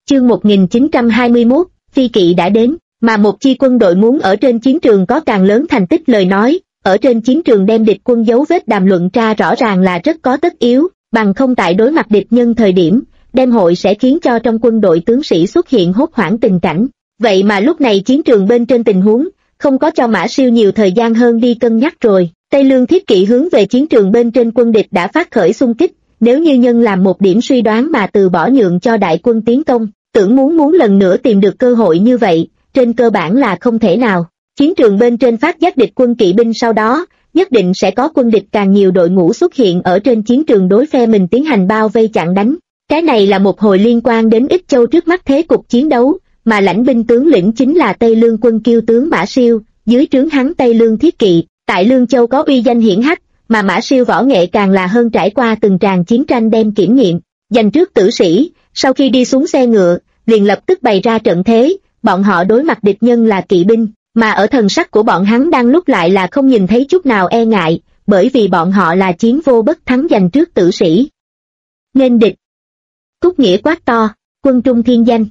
Chương 1921, phi kỵ đã đến, mà một chi quân đội muốn ở trên chiến trường có càng lớn thành tích lời nói, ở trên chiến trường đem địch quân dấu vết đàm luận ra rõ ràng là rất có tất yếu, bằng không tại đối mặt địch nhân thời điểm, đem hội sẽ khiến cho trong quân đội tướng sĩ xuất hiện hốt hoảng tình cảnh. Vậy mà lúc này chiến trường bên trên tình huống, không có cho Mã Siêu nhiều thời gian hơn đi cân nhắc rồi. Tây Lương thiết kỵ hướng về chiến trường bên trên quân địch đã phát khởi xung kích, nếu như nhân làm một điểm suy đoán mà từ bỏ nhượng cho đại quân tiến công, tưởng muốn lần nữa tìm được cơ hội như vậy, trên cơ bản là không thể nào. Chiến trường bên trên phát giác địch quân kỵ binh sau đó, nhất định sẽ có quân địch càng nhiều đội ngũ xuất hiện ở trên chiến trường đối phe mình tiến hành bao vây chặn đánh. Cái này là một hồi liên quan đến Ích Châu trước mắt thế cục chiến đấu, mà lãnh binh tướng lĩnh chính là Tây Lương quân kiêu tướng Mã Siêu, dưới trướng hắn Tây Lương thiết kỵ, tại Lương Châu có uy danh hiển hách, mà Mã Siêu võ nghệ càng là hơn trải qua từng tràng chiến tranh đem kiểm nghiệm, giành trước tử sĩ, sau khi đi xuống xe ngựa, liền lập tức bày ra trận thế, bọn họ đối mặt địch nhân là kỵ binh, mà ở thần sắc của bọn hắn đang lúc lại là không nhìn thấy chút nào e ngại, bởi vì bọn họ là chiến vô bất thắng giành trước tử sĩ. Nên địch. Cúc Nghĩa quát to, quân trung thiên danh.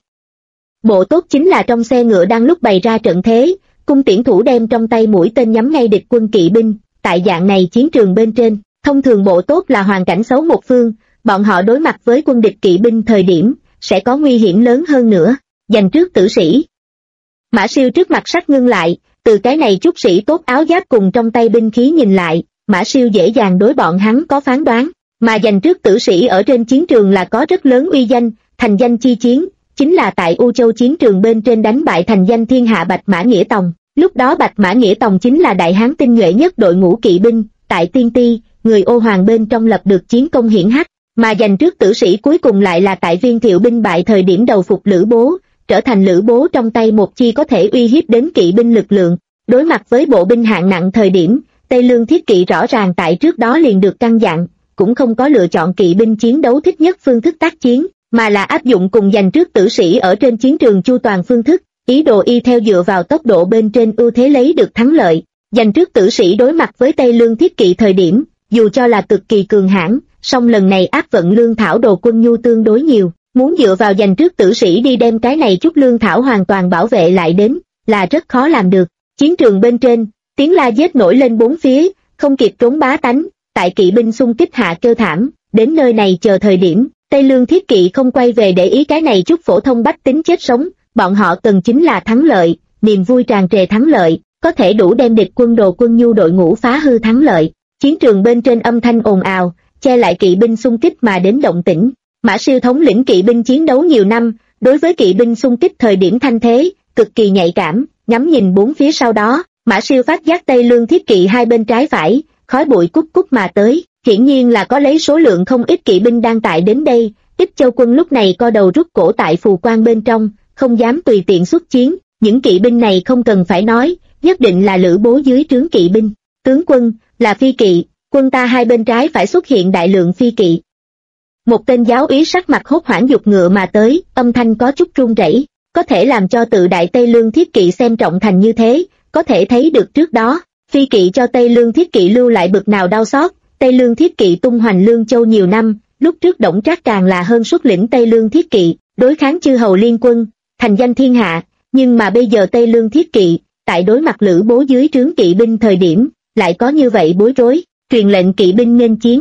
Bộ tốt chính là trong xe ngựa đang lúc bày ra trận thế, cung tiễn thủ đem trong tay mũi tên nhắm ngay địch quân kỵ binh, tại dạng này chiến trường bên trên, thông thường bộ tốt là hoàn cảnh xấu một phương, bọn họ đối mặt với quân địch kỵ binh thời điểm, sẽ có nguy hiểm lớn hơn nữa, giành trước tử sĩ. Mã Siêu trước mặt sắc ngưng lại, từ cái này chút sĩ tốt áo giáp cùng trong tay binh khí nhìn lại, Mã Siêu dễ dàng đối bọn hắn có phán đoán, mà giành trước tử sĩ ở trên chiến trường là có rất lớn uy danh, thành danh chi chiến, chính là tại U Châu chiến trường bên trên đánh bại thành danh thiên hạ Bạch Mã Nghĩa Tòng. Lúc đó Bạch Mã Nghĩa Tòng chính là đại hán tinh nhuệ nhất đội ngũ kỵ binh, tại Tiên Ti, người Ô Hoàng bên trong lập được chiến công hiển hách, mà giành trước tử sĩ cuối cùng lại là tại Viên Thiệu binh bại thời điểm đầu phục Lữ Bố, trở thành Lữ Bố trong tay một chi có thể uy hiếp đến kỵ binh lực lượng. Đối mặt với bộ binh hạng nặng thời điểm, Tây Lương thiết kỵ rõ ràng tại trước đó liền được căn dặn, cũng không có lựa chọn kỵ binh chiến đấu thích nhất phương thức tác chiến, mà là áp dụng cùng giành trước tử sĩ ở trên chiến trường chu toàn phương thức, ý đồ y theo dựa vào tốc độ bên trên ưu thế lấy được thắng lợi. Giành trước tử sĩ đối mặt với Tây Lương thiết kỵ thời điểm, dù cho là cực kỳ cường hãn, song lần này áp vận lương thảo đồ quân nhu tương đối nhiều, muốn dựa vào giành trước tử sĩ đi đem cái này chút lương thảo hoàn toàn bảo vệ lại đến, là rất khó làm được. Chiến trường bên trên, tiếng la giết nổi lên bốn phía, không kịp trốn bá tánh, tại kỵ binh xung kích hạ kêu thảm, đến nơi này chờ thời điểm, Tây Lương thiết kỵ không quay về để ý cái này chút phổ thông bách tính chết sống, bọn họ cần chính là thắng lợi, niềm vui tràn trề thắng lợi, có thể đủ đem địch quân đồ quân nhu đội ngũ phá hư thắng lợi. Chiến trường bên trên âm thanh ồn ào, che lại kỵ binh xung kích mà đến động tĩnh. Mã Siêu thống lĩnh kỵ binh chiến đấu nhiều năm, đối với kỵ binh xung kích thời điểm thanh thế, cực kỳ nhạy cảm, ngắm nhìn bốn phía sau đó, Mã Siêu phát giác Tây Lương thiết kỵ hai bên trái phải, khói bụi cút cút mà tới, hiển nhiên là có lấy số lượng không ít kỵ binh đang tại đến đây. Ích Châu quân lúc này co đầu rút cổ tại phù quan bên trong, không dám tùy tiện xuất chiến, những kỵ binh này không cần phải nói, nhất định là Lữ Bố dưới trướng kỵ binh. Tướng quân, là phi kỵ, quân ta hai bên trái phải xuất hiện đại lượng phi kỵ. Một tên giáo úy sắc mặt hốt hoảng giục ngựa mà tới, âm thanh có chút run rẩy, có thể làm cho tự đại Tây Lương thiết kỵ xem trọng thành như thế, có thể thấy được trước đó, phi kỵ cho Tây Lương thiết kỵ lưu lại bực nào đau xót. Tây Lương thiết kỵ tung hoành Lương Châu nhiều năm, lúc trước Đổng Trác càng là hơn xuất lĩnh Tây Lương thiết kỵ, đối kháng chư hầu liên quân, thành danh thiên hạ, nhưng mà bây giờ Tây Lương thiết kỵ, tại đối mặt Lữ Bố dưới trướng kỵ binh thời điểm, lại có như vậy bối rối, truyền lệnh kỵ binh nghênh chiến.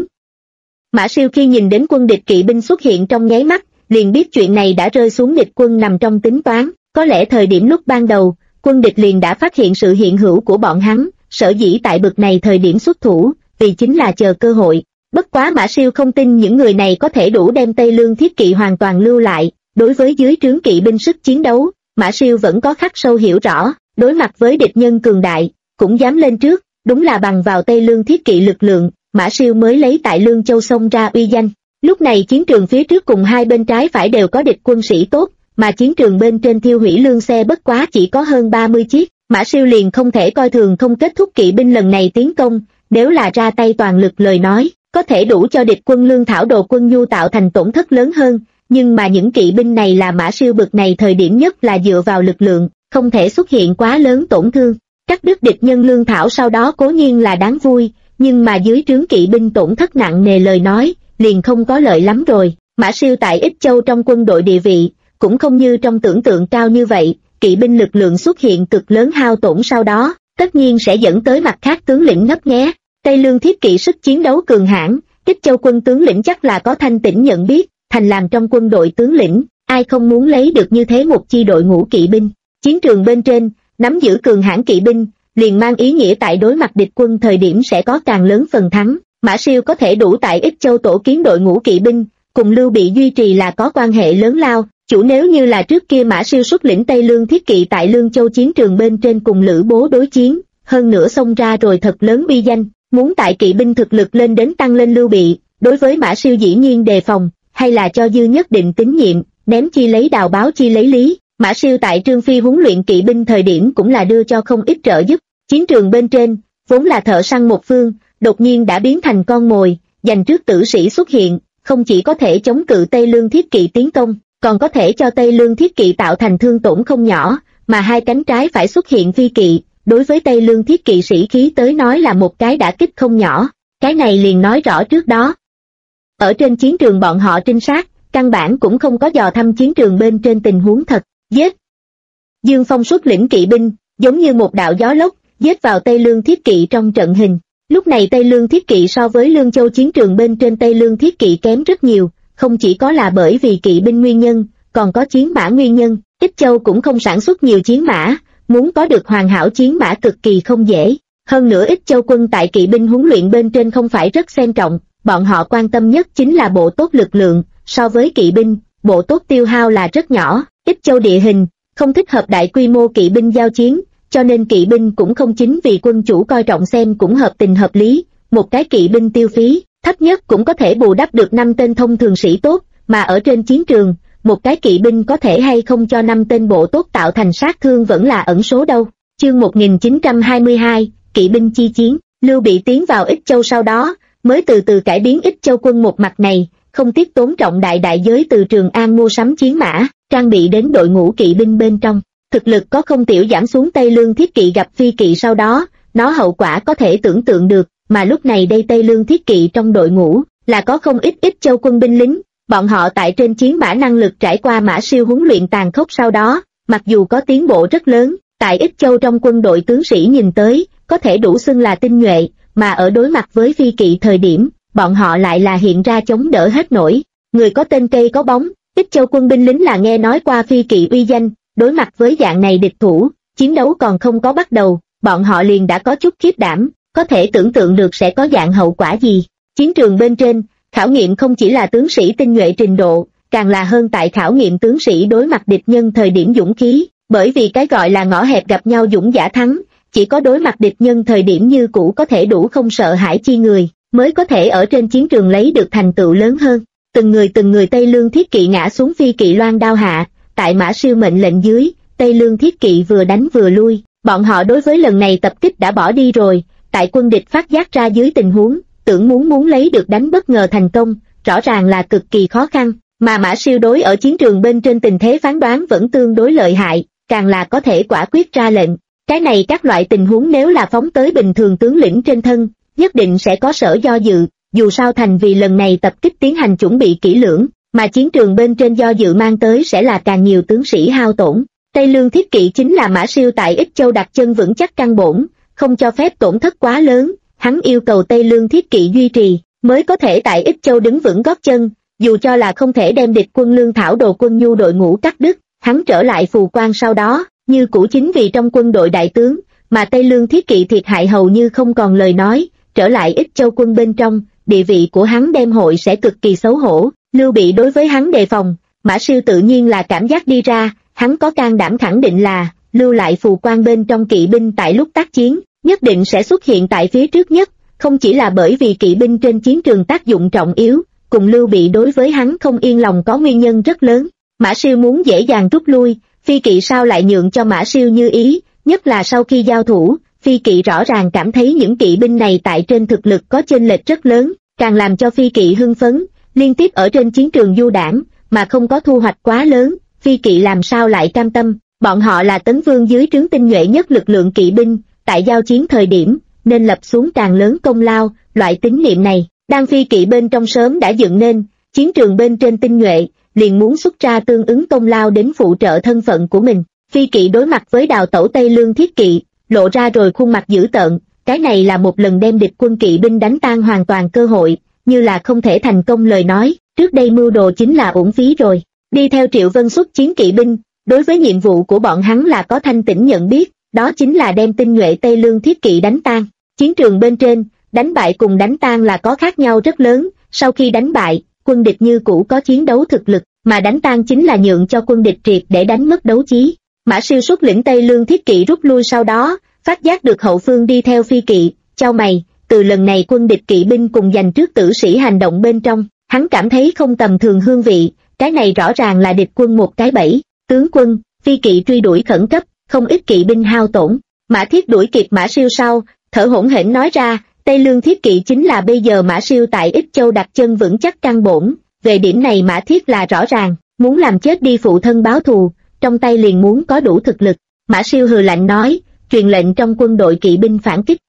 Mã Siêu khi nhìn đến quân địch kỵ binh xuất hiện trong nháy mắt, liền biết chuyện này đã rơi xuống địch quân nằm trong tính toán, có lẽ thời điểm lúc ban đầu, quân địch liền đã phát hiện sự hiện hữu của bọn hắn, sở dĩ tại bực này thời điểm xuất thủ, vì chính là chờ cơ hội. Bất quá Mã Siêu không tin những người này có thể đủ đem Tây Lương thiết kỵ hoàn toàn lưu lại, đối với dưới trướng kỵ binh sức chiến đấu, Mã Siêu vẫn có khắc sâu hiểu rõ, đối mặt với địch nhân cường đại, cũng dám lên trước, đúng là bằng vào Tây Lương thiết kỵ lực lượng, Mã Siêu mới lấy tại Lương Châu xông ra uy danh. Lúc này chiến trường phía trước cùng hai bên trái phải đều có địch quân sĩ tốt, mà chiến trường bên trên thiêu hủy lương xe bất quá chỉ có hơn 30 chiếc, Mã Siêu liền không thể coi thường không kết thúc kỵ binh lần này tiến công, nếu là ra tay toàn lực lời nói, có thể đủ cho địch quân lương thảo đồ quân nhu tạo thành tổn thất lớn hơn, nhưng mà những kỵ binh này là Mã Siêu bực này thời điểm nhất là dựa vào lực lượng, không thể xuất hiện quá lớn tổn thương. Cắt đứt địch nhân lương thảo sau đó cố nhiên là đáng vui, nhưng mà dưới trướng kỵ binh tổn thất nặng nề lời nói, liền không có lợi lắm rồi. Mã Siêu tại Ích Châu trong quân đội địa vị, cũng không như trong tưởng tượng cao như vậy, kỵ binh lực lượng xuất hiện cực lớn hao tổn sau đó, tất nhiên sẽ dẫn tới mặt khác tướng lĩnh ngấp nghé. Tây Lương Thiết Kỵ sức chiến đấu cường hãn, Ích Châu quân tướng lĩnh chắc là có thanh tĩnh nhận biết, thành làm trong quân đội tướng lĩnh, ai không muốn lấy được như thế một chi đội ngũ kỵ binh. Chiến trường bên trên, nắm giữ cường hãn kỵ binh, liền mang ý nghĩa tại đối mặt địch quân thời điểm sẽ có càng lớn phần thắng. Mã Siêu có thể đủ tại Ích Châu tổ kiến đội ngũ kỵ binh, cùng Lưu Bị duy trì là có quan hệ lớn lao. Chủ nếu như là trước kia Mã Siêu xuất lĩnh Tây Lương Thiết Kỵ tại Lương Châu chiến trường bên trên cùng Lữ Bố đối chiến, hơn nữa xông ra rồi thật lớn uy danh, muốn tại kỵ binh thực lực lên đến tăng lên Lưu Bị, đối với Mã Siêu dĩ nhiên đề phòng, hay là cho dư nhất định tín nhiệm, ném chi lấy đào báo chi lấy lý. Mã Siêu tại Trương Phi huấn luyện kỵ binh thời điểm cũng là đưa cho không ít trợ giúp. Chiến trường bên trên, vốn là thợ săn một phương, đột nhiên đã biến thành con mồi, giành trước tử sĩ xuất hiện, không chỉ có thể chống cự Tây Lương Thiết Kỵ tiến công, còn có thể cho Tây Lương Thiết Kỵ tạo thành thương tổn không nhỏ, mà hai cánh trái phải xuất hiện phi kỵ, đối với Tây Lương Thiết Kỵ sĩ khí tới nói là một cái đả kích không nhỏ. Cái này liền nói rõ trước đó, ở trên chiến trường bọn họ trinh sát, căn bản cũng không có dò thăm chiến trường bên trên tình huống thật. Giết! Dương Phong xuất lĩnh kỵ binh, giống như một đạo gió lốc, giết vào Tây Lương Thiết Kỵ trong trận hình. Lúc này Tây Lương Thiết Kỵ so với Lương Châu chiến trường bên trên Tây Lương Thiết Kỵ kém rất nhiều, không chỉ có là bởi vì kỵ binh nguyên nhân, còn có chiến mã nguyên nhân. Ích Châu cũng không sản xuất nhiều chiến mã, muốn có được hoàn hảo chiến mã cực kỳ không dễ. Hơn nữa Ích Châu quân tại kỵ binh huấn luyện bên trên không phải rất xem trọng, bọn họ quan tâm nhất chính là bộ tốt lực lượng. So với kỵ binh, bộ tốt tiêu hao là rất nhỏ. Ích Châu địa hình không thích hợp đại quy mô kỵ binh giao chiến, cho nên kỵ binh cũng không chính vì quân chủ coi trọng xem cũng hợp tình hợp lý. Một cái kỵ binh tiêu phí thấp nhất cũng có thể bù đắp được 5 tên thông thường sĩ tốt, mà ở trên chiến trường, một cái kỵ binh có thể hay không cho 5 tên bộ tốt tạo thành sát thương vẫn là ẩn số đâu. Chương 1922, kỵ binh chi chiến. Lưu Bị tiến vào Ích Châu sau đó, mới từ từ cải biến Ích Châu quân một mặt này, không tiếc tốn trọng đại giới từ Trường An mua sắm chiến mã, trang bị đến đội ngũ kỵ binh bên trong. Thực lực có không tiểu giảm xuống. Tây Lương Thiết Kỵ gặp phi kỵ sau đó, nó hậu quả có thể tưởng tượng được, mà lúc này đây Tây Lương Thiết Kỵ trong đội ngũ là có không ít Ích Châu quân binh lính, bọn họ tại trên chiến mã năng lực trải qua Mã Siêu huấn luyện tàn khốc sau đó, mặc dù có tiến bộ rất lớn, tại Ích Châu trong quân đội tướng sĩ nhìn tới, có thể đủ xưng là tinh nhuệ, mà ở đối mặt với phi kỵ thời điểm, bọn họ lại là hiện ra chống đỡ hết nổi. Người có tên cây có bóng, Ích Châu quân binh lính là nghe nói qua phi kỵ uy danh, đối mặt với dạng này địch thủ, chiến đấu còn không có bắt đầu, bọn họ liền đã có chút khiếp đảm, có thể tưởng tượng được sẽ có dạng hậu quả gì. Chiến trường bên trên, khảo nghiệm không chỉ là tướng sĩ tinh nhuệ trình độ, càng là hơn tại khảo nghiệm tướng sĩ đối mặt địch nhân thời điểm dũng khí, bởi vì cái gọi là ngõ hẹp gặp nhau dũng giả thắng, chỉ có đối mặt địch nhân thời điểm như cũ có thể đủ không sợ hãi chi người, mới có thể ở trên chiến trường lấy được thành tựu lớn hơn. Từng người Tây Lương Thiết Kỵ ngã xuống phi kỵ loan đao hạ, tại Mã Siêu mệnh lệnh dưới, Tây Lương Thiết Kỵ vừa đánh vừa lui, bọn họ đối với lần này tập kích đã bỏ đi rồi, tại quân địch phát giác ra dưới tình huống, tưởng muốn lấy được đánh bất ngờ thành công, rõ ràng là cực kỳ khó khăn, mà Mã Siêu đối ở chiến trường bên trên tình thế phán đoán vẫn tương đối lợi hại, càng là có thể quả quyết ra lệnh. Cái này các loại tình huống nếu là phóng tới bình thường tướng lĩnh trên thân, nhất định sẽ có sở do dự, dù sao thành vì lần này tập kích tiến hành chuẩn bị kỹ lưỡng, mà chiến trường bên trên do dự mang tới sẽ là càng nhiều tướng sĩ hao tổn. Tây Lương Thiết Kỵ chính là Mã Siêu tại Ích Châu đặt chân vững chắc căn bổn, không cho phép tổn thất quá lớn, hắn yêu cầu Tây Lương Thiết Kỵ duy trì, mới có thể tại Ích Châu đứng vững gót chân, dù cho là không thể đem địch quân lương thảo đồ quân nhu đội ngũ cắt đứt, hắn trở lại Phù Quan sau đó, như cũ chính vì trong quân đội đại tướng, mà Tây Lương Thiết Kỵ thiệt hại hầu như không còn lời nói, trở lại Ích Châu quân bên trong, địa vị của hắn đem hội sẽ cực kỳ xấu hổ. Lưu Bị đối với hắn đề phòng, Mã Siêu tự nhiên là cảm giác đi ra, hắn có can đảm khẳng định là, lưu lại Phù Quan bên trong kỵ binh tại lúc tác chiến, nhất định sẽ xuất hiện tại phía trước nhất, không chỉ là bởi vì kỵ binh trên chiến trường tác dụng trọng yếu, cùng Lưu Bị đối với hắn không yên lòng có nguyên nhân rất lớn. Mã Siêu muốn dễ dàng rút lui, phi kỵ sao lại nhượng cho Mã Siêu như ý, nhất là sau khi giao thủ, phi kỵ rõ ràng cảm thấy những kỵ binh này tại trên thực lực có chênh lệch rất lớn, càng làm cho phi kỵ hưng phấn, liên tiếp ở trên chiến trường du đảng, mà không có thu hoạch quá lớn, phi kỵ làm sao lại cam tâm, bọn họ là Tấn Vương dưới trướng tinh nhuệ nhất lực lượng kỵ binh, tại giao chiến thời điểm, nên lập xuống càng lớn công lao, loại tín niệm này, đang phi kỵ bên trong sớm đã dựng nên, chiến trường bên trên tinh nhuệ, liền muốn xuất ra tương ứng công lao đến phụ trợ thân phận của mình. Phi kỵ đối mặt với đào tẩu Tây Lương Thiết Kỵ, lộ ra rồi khuôn mặt dữ tợn, cái này là một lần đem địch quân kỵ binh đánh tan hoàn toàn cơ hội, như là không thể thành công lời nói, trước đây mưu đồ chính là uổng phí rồi. Đi theo Triệu Vân xuất chiến kỵ binh, đối với nhiệm vụ của bọn hắn là có thanh tỉnh nhận biết, đó chính là đem tinh nhuệ Tây Lương Thiết Kỵ đánh tan. Chiến trường bên trên, đánh bại cùng đánh tan là có khác nhau rất lớn, sau khi đánh bại, quân địch như cũ có chiến đấu thực lực, mà đánh tan chính là nhượng cho quân địch triệt để đánh mất đấu trí. Mã Siêu xuất lĩnh Tây Lương Thiết Kỵ rút lui sau đó, phát giác được hậu phương đi theo Phi kỵ, chau mày, từ lần này quân địch kỵ binh cùng giành trước tử sĩ hành động bên trong, hắn cảm thấy không tầm thường hương vị, cái này rõ ràng là địch quân một cái bẫy. Tướng quân, Phi kỵ truy đuổi khẩn cấp, không ít kỵ binh hao tổn. Mã Thiết đuổi kịp Mã Siêu sau, thở hổn hển nói ra, Tây Lương Thiết Kỵ chính là bây giờ Mã Siêu tại Ích Châu đặt chân vững chắc căn bổn, về điểm này Mã Thiết là rõ ràng, muốn làm chết đi phụ thân báo thù, trong tay liền muốn có đủ thực lực. Mã Siêu hừ lạnh nói, truyền lệnh trong quân đội kỵ binh phản kích.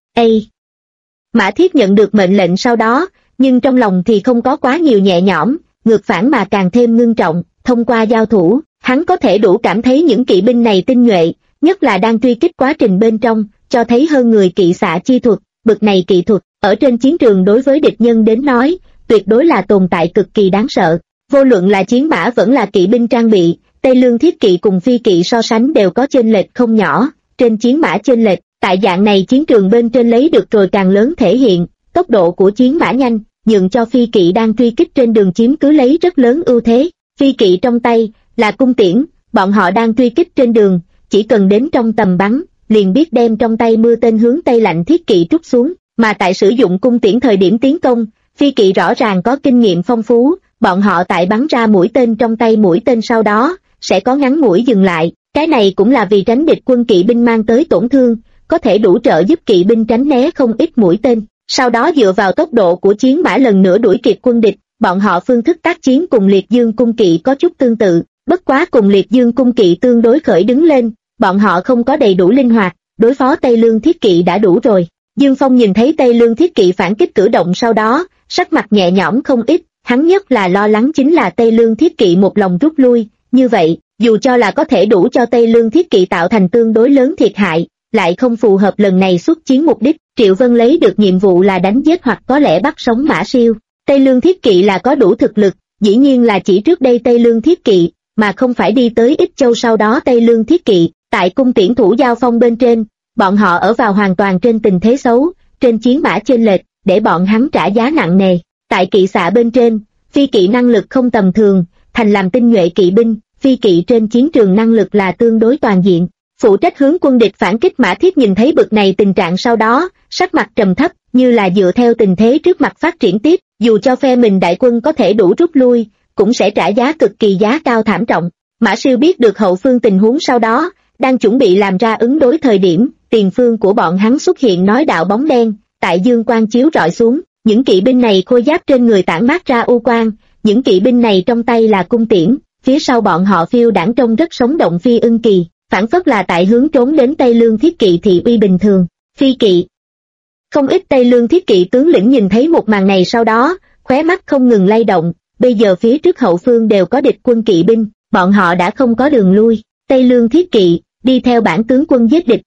Mã Thiết nhận được mệnh lệnh sau đó, nhưng trong lòng thì không có quá nhiều nhẹ nhõm, ngược phản mà càng thêm ngưng trọng. Thông qua giao thủ, hắn có thể đủ cảm thấy những kỵ binh này tinh nhuệ, nhất là đang truy kích quá trình bên trong, cho thấy hơn người kỵ xạ chi thuật. Bực này kỹ thuật, ở trên chiến trường đối với địch nhân đến nói, tuyệt đối là tồn tại cực kỳ đáng sợ. Vô luận là chiến mã vẫn là kỵ binh trang bị, Tây Lương Thiết Kỵ cùng Phi kỵ so sánh đều có chênh lệch không nhỏ. Trên chiến mã chênh lệch, tại dạng này chiến trường bên trên lấy được rồi càng lớn thể hiện, tốc độ của chiến mã nhanh, nhượng cho Phi kỵ đang truy kích trên đường chiếm cứ lấy rất lớn ưu thế. Phi kỵ trong tay là cung tiễn, bọn họ đang truy kích trên đường, chỉ cần đến trong tầm bắn, liền biết đem trong tay mưa tên hướng Tây Lạnh Thiết Kỵ trút xuống, mà tại sử dụng cung tiễn thời điểm tiến công, Phi kỵ rõ ràng có kinh nghiệm phong phú, bọn họ tại bắn ra mũi tên trong tay mũi tên sau đó, sẽ có ngắn mũi dừng lại, cái này cũng là vì tránh địch quân kỵ binh mang tới tổn thương, có thể đủ trợ giúp kỵ binh tránh né không ít mũi tên, sau đó dựa vào tốc độ của chiến mã lần nữa đuổi kịp quân địch. Bọn họ phương thức tác chiến cùng Liệt Dương cung kỵ có chút tương tự, bất quá cùng Liệt Dương cung kỵ tương đối khởi đứng lên, bọn họ không có đầy đủ linh hoạt, đối phó Tây Lương Thiết Kỵ đã đủ rồi. Dương Phong nhìn thấy Tây Lương Thiết Kỵ phản kích cử động sau đó, sắc mặt nhẹ nhõm không ít, hắn nhất là lo lắng chính là Tây Lương Thiết Kỵ một lòng rút lui, như vậy, dù cho là có thể đủ cho Tây Lương Thiết Kỵ tạo thành tương đối lớn thiệt hại, lại không phù hợp lần này xuất chiến mục đích. Triệu Vân lấy được nhiệm vụ là đánh giết hoặc có lẽ bắt sống Mã Siêu. Tây Lương Thiết Kỵ là có đủ thực lực, dĩ nhiên là chỉ trước đây Tây Lương Thiết Kỵ, mà không phải đi tới Ích Châu sau đó Tây Lương Thiết Kỵ. Tại cung tiễn thủ giao phong bên trên, bọn họ ở vào hoàn toàn trên tình thế xấu, trên chiến mã chênh lệch, để bọn hắn trả giá nặng nề. Tại kỵ xạ bên trên, Phi kỵ năng lực không tầm thường, thành làm tinh nhuệ kỵ binh, Phi kỵ trên chiến trường năng lực là tương đối toàn diện. Phụ trách hướng quân địch phản kích Mã Thiết nhìn thấy bực này tình trạng sau đó, sắc mặt trầm thấp, như là dựa theo tình thế trước mặt phát triển tiếp, dù cho phe mình đại quân có thể đủ rút lui, cũng sẽ trả giá cực kỳ giá cao thảm trọng. Mã Siêu biết được hậu phương tình huống sau đó, đang chuẩn bị làm ra ứng đối thời điểm, tiền phương của bọn hắn xuất hiện nói đạo bóng đen, tại dương quang chiếu rọi xuống, những kỵ binh này khôi giáp trên người tản mát ra u quang, những kỵ binh này trong tay là cung tiễn, phía sau bọn họ phiêu đãng trông rất sống động phi ưng kỳ, phản phất là tại hướng trốn đến Tây Lương Thiết Kỵ thị uy bình thường. Phi kỵ, không ít Tây Lương Thiết Kỵ tướng lĩnh nhìn thấy một màn này sau đó, khóe mắt không ngừng lay động, bây giờ phía trước hậu phương đều có địch quân kỵ binh, bọn họ đã không có đường lui. Tây Lương Thiết Kỵ, đi theo bản tướng quân giết địch.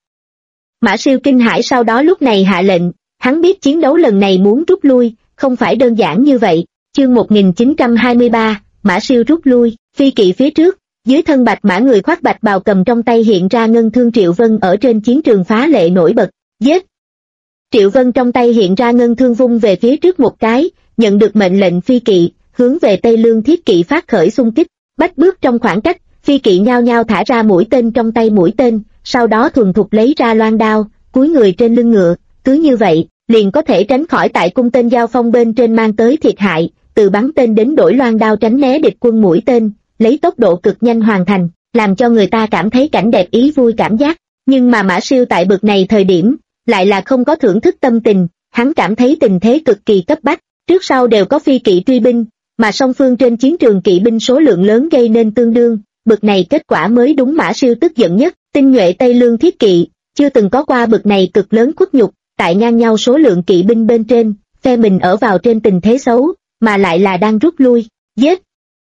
Mã Siêu kinh hãi sau đó lúc này hạ lệnh, hắn biết chiến đấu lần này muốn rút lui, không phải đơn giản như vậy. Chương 1923, Mã Siêu rút lui, Phi kỵ phía trước, dưới thân bạch mã người khoác bạch bào cầm trong tay hiện ra ngân thương Triệu Vân ở trên chiến trường phá lệ nổi bật, giết. Triệu Vân trong tay hiện ra ngân thương vung về phía trước một cái, nhận được mệnh lệnh Phi kỵ, hướng về Tây Lương Thiết Kỵ phát khởi xung kích, bách bước trong khoảng cách, Phi kỵ nhao nhao thả ra mũi tên trong tay mũi tên, sau đó thuần thục lấy ra loan đao, cúi người trên lưng ngựa, cứ như vậy, liền có thể tránh khỏi tại cung tên giao phong bên trên mang tới thiệt hại, từ bắn tên đến đổi loan đao tránh né địch quân mũi tên, lấy tốc độ cực nhanh hoàn thành, làm cho người ta cảm thấy cảnh đẹp ý vui cảm giác. Nhưng mà Mã Siêu tại bực này thời điểm, lại là không có thưởng thức tâm tình, hắn cảm thấy tình thế cực kỳ cấp bách, trước sau đều có Phi kỵ truy binh, mà song phương trên chiến trường kỵ binh số lượng lớn gây nên tương đương, bực này kết quả mới đúng Mã Siêu tức giận nhất. Tinh nhuệ Tây Lương Thiết Kỵ, chưa từng có qua bực này cực lớn khuất nhục, tại ngang nhau số lượng kỵ binh bên trên, phe mình ở vào trên tình thế xấu, mà lại là đang rút lui, giết.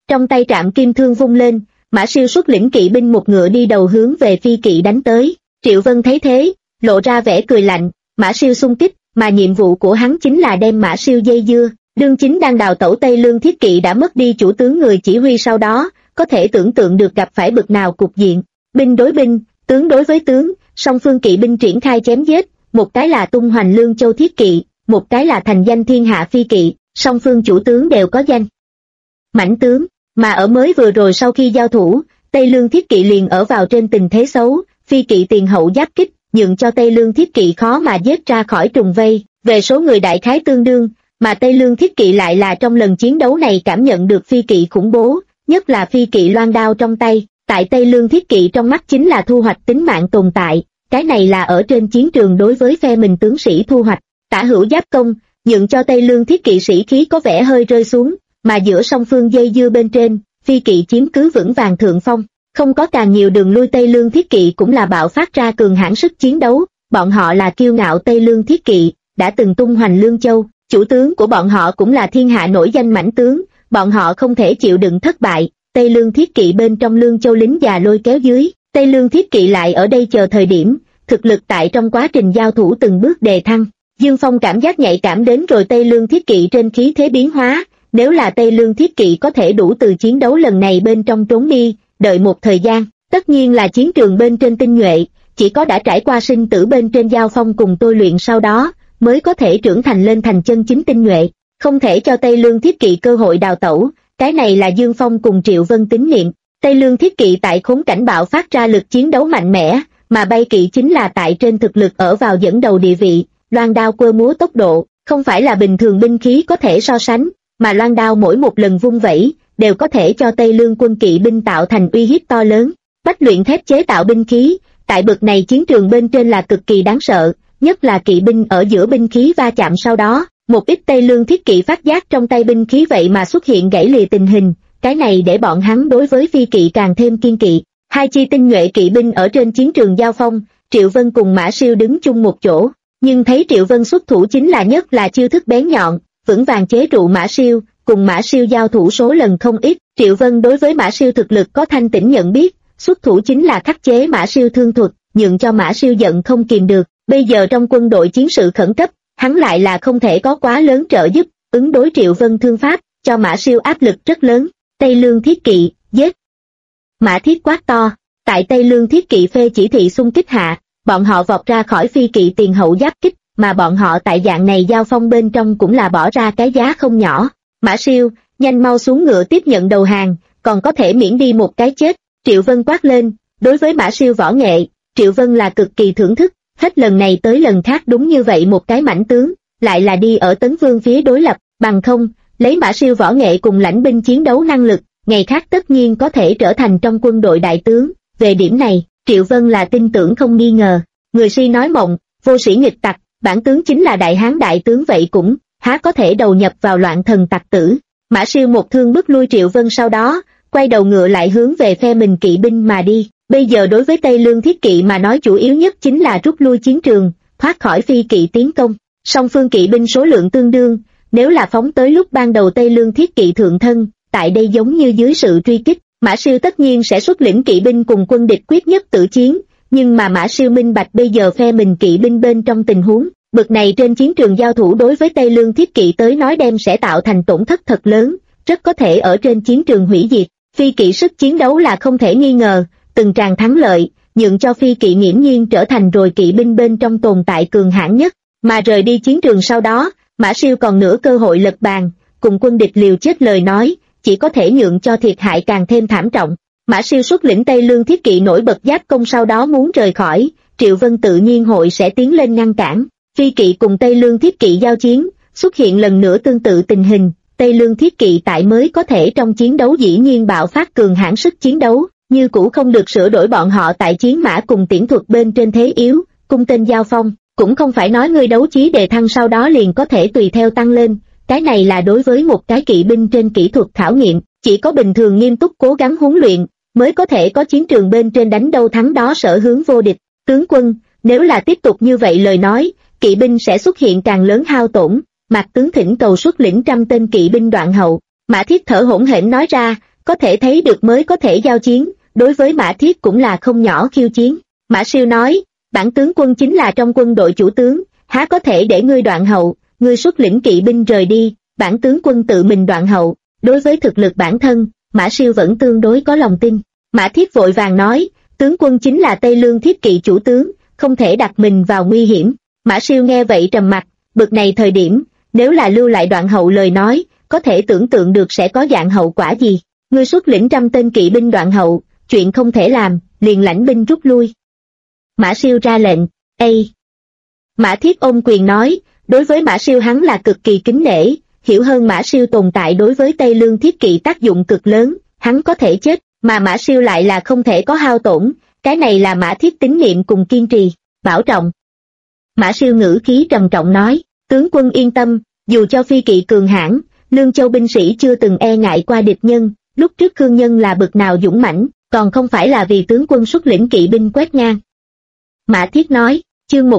Trong tay Trạm Kim Thương vung lên, Mã Siêu xuất lĩnh kỵ binh một ngựa đi đầu hướng về phi kỵ đánh tới. Triệu Vân thấy thế, lộ ra vẻ cười lạnh, Mã Siêu xung kích, mà nhiệm vụ của hắn chính là đem Mã Siêu dây dưa. Đương chính đang đào tẩu Tây Lương Thiết Kỵ đã mất đi chủ tướng người chỉ huy sau đó, có thể tưởng tượng được gặp phải bực nào cục diện. Binh đối binh, tướng đối với tướng, song phương kỵ binh triển khai chém giết, một cái là tung hoành Lương Châu Thiết Kỵ, một cái là thành danh thiên hạ phi kỵ, song phương chủ tướng đều có danh mãnh tướng, mà ở mới vừa rồi sau khi giao thủ, Tây Lương Thiết Kỵ liền ở vào trên tình thế xấu, phi kỵ tiền hậu giáp kích, nhượng cho Tây Lương Thiết Kỵ khó mà giết ra khỏi trùng vây, về số người đại khái tương đương, mà Tây Lương Thiết Kỵ lại là trong lần chiến đấu này cảm nhận được phi kỵ khủng bố, nhất là phi kỵ loan đao trong tay, tại Tây Lương Thiết Kỵ trong mắt chính là thu hoạch tính mạng tồn tại, cái này là ở trên chiến trường đối với phe mình tướng sĩ thu hoạch, tả hữu giáp công, nhượng cho Tây Lương Thiết Kỵ sĩ khí có vẻ hơi rơi xuống, mà giữa song phương dây dưa bên trên, phi kỵ chiếm cứ vững vàng thượng phong, không có càng nhiều đường lui. Tây Lương Thiết Kỵ cũng là bạo phát ra cường hãn sức chiến đấu, bọn họ là kiêu ngạo Tây Lương Thiết Kỵ, đã từng tung hoành Lương Châu, chủ tướng của bọn họ cũng là thiên hạ nổi danh mãnh tướng, bọn họ không thể chịu đựng thất bại. Tây Lương Thiết Kỵ bên trong Lương Châu lính già lôi kéo dưới, Tây Lương Thiết Kỵ lại ở đây chờ thời điểm, thực lực tại trong quá trình giao thủ từng bước đề thăng. Dương Phong cảm giác nhạy cảm đến rồi Tây Lương Thiết Kỵ trên khí thế biến hóa, nếu là Tây Lương Thiết Kỵ có thể đủ từ chiến đấu lần này bên trong trốn đi, đợi một thời gian, tất nhiên là chiến trường bên trên tinh nhuệ, chỉ có đã trải qua sinh tử bên trên giao phong cùng tôi luyện sau đó, mới có thể trưởng thành lên thành chân chính tinh nhuệ, không thể cho Tây Lương Thiết Kỵ cơ hội đào tẩu, cái này là Dương Phong cùng Triệu Vân tín niệm. Tây Lương Thiết Kỵ tại khốn cảnh bạo phát ra lực chiến đấu mạnh mẽ, mà bay kỵ chính là tại trên thực lực ở vào dẫn đầu địa vị, loan đao quơ múa tốc độ, không phải là bình thường binh khí có thể so sánh, mà loan đao mỗi một lần vung vẩy, đều có thể cho Tây Lương quân kỵ binh tạo thành uy hiếp to lớn. Bách luyện thép chế tạo binh khí, tại bực này chiến trường bên trên là cực kỳ đáng sợ, nhất là kỵ binh ở giữa binh khí va chạm sau đó, một ít Tây Lương Thiết Kỵ phát giác trong tay binh khí vậy mà xuất hiện gãy lìa tình hình, cái này để bọn hắn đối với phi kỵ càng thêm kiên kỵ. Hai chi tinh nhuệ kỵ binh ở trên chiến trường giao phong, Triệu Vân cùng Mã Siêu đứng chung một chỗ, nhưng thấy Triệu Vân xuất thủ chính là nhất là chiêu thức bén nhọn, vững vàng chế trụ Mã Siêu, cùng Mã Siêu giao thủ số lần không ít. Triệu Vân đối với Mã Siêu thực lực có thanh tỉnh nhận biết, xuất thủ chính là khắc chế Mã Siêu thương thuật, nhượng cho Mã Siêu giận không kìm được. Bây giờ trong quân đội chiến sự khẩn cấp, hắn lại là không thể có quá lớn trợ giúp, ứng đối Triệu Vân thương pháp, cho Mã Siêu áp lực rất lớn. Tây Lương Thiết Kỵ, giết! Mã Thiết quát to, tại Tây Lương Thiết Kỵ phê chỉ thị xung kích hạ, bọn họ vọt ra khỏi phi kỵ tiền hậu giáp kích, mà bọn họ tại dạng này giao phong bên trong cũng là bỏ ra cái giá không nhỏ. Mã Siêu, nhanh mau xuống ngựa tiếp nhận đầu hàng, còn có thể miễn đi một cái chết. Triệu Vân quát lên, đối với Mã Siêu võ nghệ, Triệu Vân là cực kỳ thưởng thức, hết lần này tới lần khác đúng như vậy một cái mãnh tướng, lại là đi ở Tấn Vương phía đối lập, bằng không, lấy Mã Siêu võ nghệ cùng lãnh binh chiến đấu năng lực, ngày khác tất nhiên có thể trở thành trong quân đội đại tướng. Về điểm này, Triệu Vân là tin tưởng không nghi ngờ. Người si nói mộng, vô sĩ nghịch tặc, bản tướng chính là đại hán đại tướng vậy cũng, há có thể đầu nhập vào loạn thần tặc tử. Mã Siêu một thương bức lui Triệu Vân sau đó, quay đầu ngựa lại hướng về phe mình kỵ binh mà đi. Bây giờ đối với Tây Lương Thiết Kỵ mà nói chủ yếu nhất chính là rút lui chiến trường, thoát khỏi phi kỵ tiến công. Song phương kỵ binh số lượng tương đương, nếu là phóng tới lúc ban đầu Tây Lương Thiết Kỵ thượng thân, tại đây giống như dưới sự truy kích, Mã Siêu tất nhiên sẽ xuất lĩnh kỵ binh cùng quân địch quyết nhất tử chiến, nhưng mà Mã Siêu minh bạch bây giờ phe mình kỵ binh bên trong tình huống, bực này trên chiến trường giao thủ đối với Tây Lương Thiết Kỵ tới nói đem sẽ tạo thành tổn thất thật lớn, rất có thể ở trên chiến trường hủy diệt. Phi kỵ sức chiến đấu là không thể nghi ngờ, từng tràng thắng lợi, nhượng cho phi kỵ nghiễm nhiên trở thành rồi kỵ binh bên trong tồn tại cường hãn nhất, mà rời đi chiến trường sau đó, Mã Siêu còn nửa cơ hội lật bàn, cùng quân địch liều chết lời nói, chỉ có thể nhượng cho thiệt hại càng thêm thảm trọng. Mã Siêu xuất lĩnh Tây Lương Thiết Kỵ nổi bật giáp công sau đó muốn rời khỏi, Triệu Vân tự nhiên hội sẽ tiến lên ngăn cản. Phi kỵ cùng Tây Lương Thiết Kỵ giao chiến, xuất hiện lần nữa tương tự tình hình, Tây Lương Thiết Kỵ tại mới có thể trong chiến đấu dĩ nhiên bạo phát cường hãn sức chiến đấu, như cũ không được sửa đổi bọn họ tại chiến mã cùng tiễn thuật bên trên thế yếu, cung tên giao phong, cũng không phải nói ngươi đấu chí đề thăng sau đó liền có thể tùy theo tăng lên, cái này là đối với một cái kỵ binh trên kỹ thuật khảo nghiệm, chỉ có bình thường nghiêm túc cố gắng huấn luyện, mới có thể có chiến trường bên trên đánh đâu thắng đó sở hướng vô địch. Tướng quân, nếu là tiếp tục như vậy lời nói, kỵ binh sẽ xuất hiện càng lớn hao tổn. Mạc tướng thỉnh cầu xuất lĩnh 100 tên kỵ binh đoạn hậu. Mã Thiết thở hổn hển nói ra, có thể thấy được mới có thể giao chiến, đối với Mã Thiết cũng là không nhỏ khiêu chiến. Mã Siêu nói, bản tướng quân chính là trong quân đội chủ tướng, há có thể để ngươi đoạn hậu, ngươi xuất lĩnh kỵ binh rời đi, bản tướng quân tự mình đoạn hậu. Đối với thực lực bản thân, Mã Siêu vẫn tương đối có lòng tin. Mã Thiết vội vàng nói, tướng quân chính là Tây Lương Thiết Kỵ chủ tướng, không thể đặt mình vào nguy hiểm. Mã Siêu nghe vậy trầm mặt, bực này thời điểm, nếu là lưu lại đoạn hậu lời nói, có thể tưởng tượng được sẽ có dạng hậu quả gì. Ngươi xuất lĩnh 100 tên kỵ binh đoạn hậu, chuyện không thể làm, liền lãnh binh rút lui. Mã Siêu ra lệnh, Ê! Mã Thiết ôm quyền nói, đối với Mã Siêu hắn là cực kỳ kính nể, hiểu hơn Mã Siêu tồn tại đối với Tây Lương Thiết Kỵ tác dụng cực lớn, hắn có thể chết, mà Mã Siêu lại là không thể có hao tổn, cái này là Mã Thiết tín niệm cùng kiên trì, bảo trọng. Mã Siêu ngữ khí trầm trọng nói, tướng quân yên tâm, dù cho phi kỵ cường hãn, Lương Châu binh sĩ chưa từng e ngại qua địch nhân, lúc trước Khương Nhân là bực nào dũng mãnh, còn không phải là vì tướng quân xuất lĩnh kỵ binh quét ngang. Mã Thiết nói, chương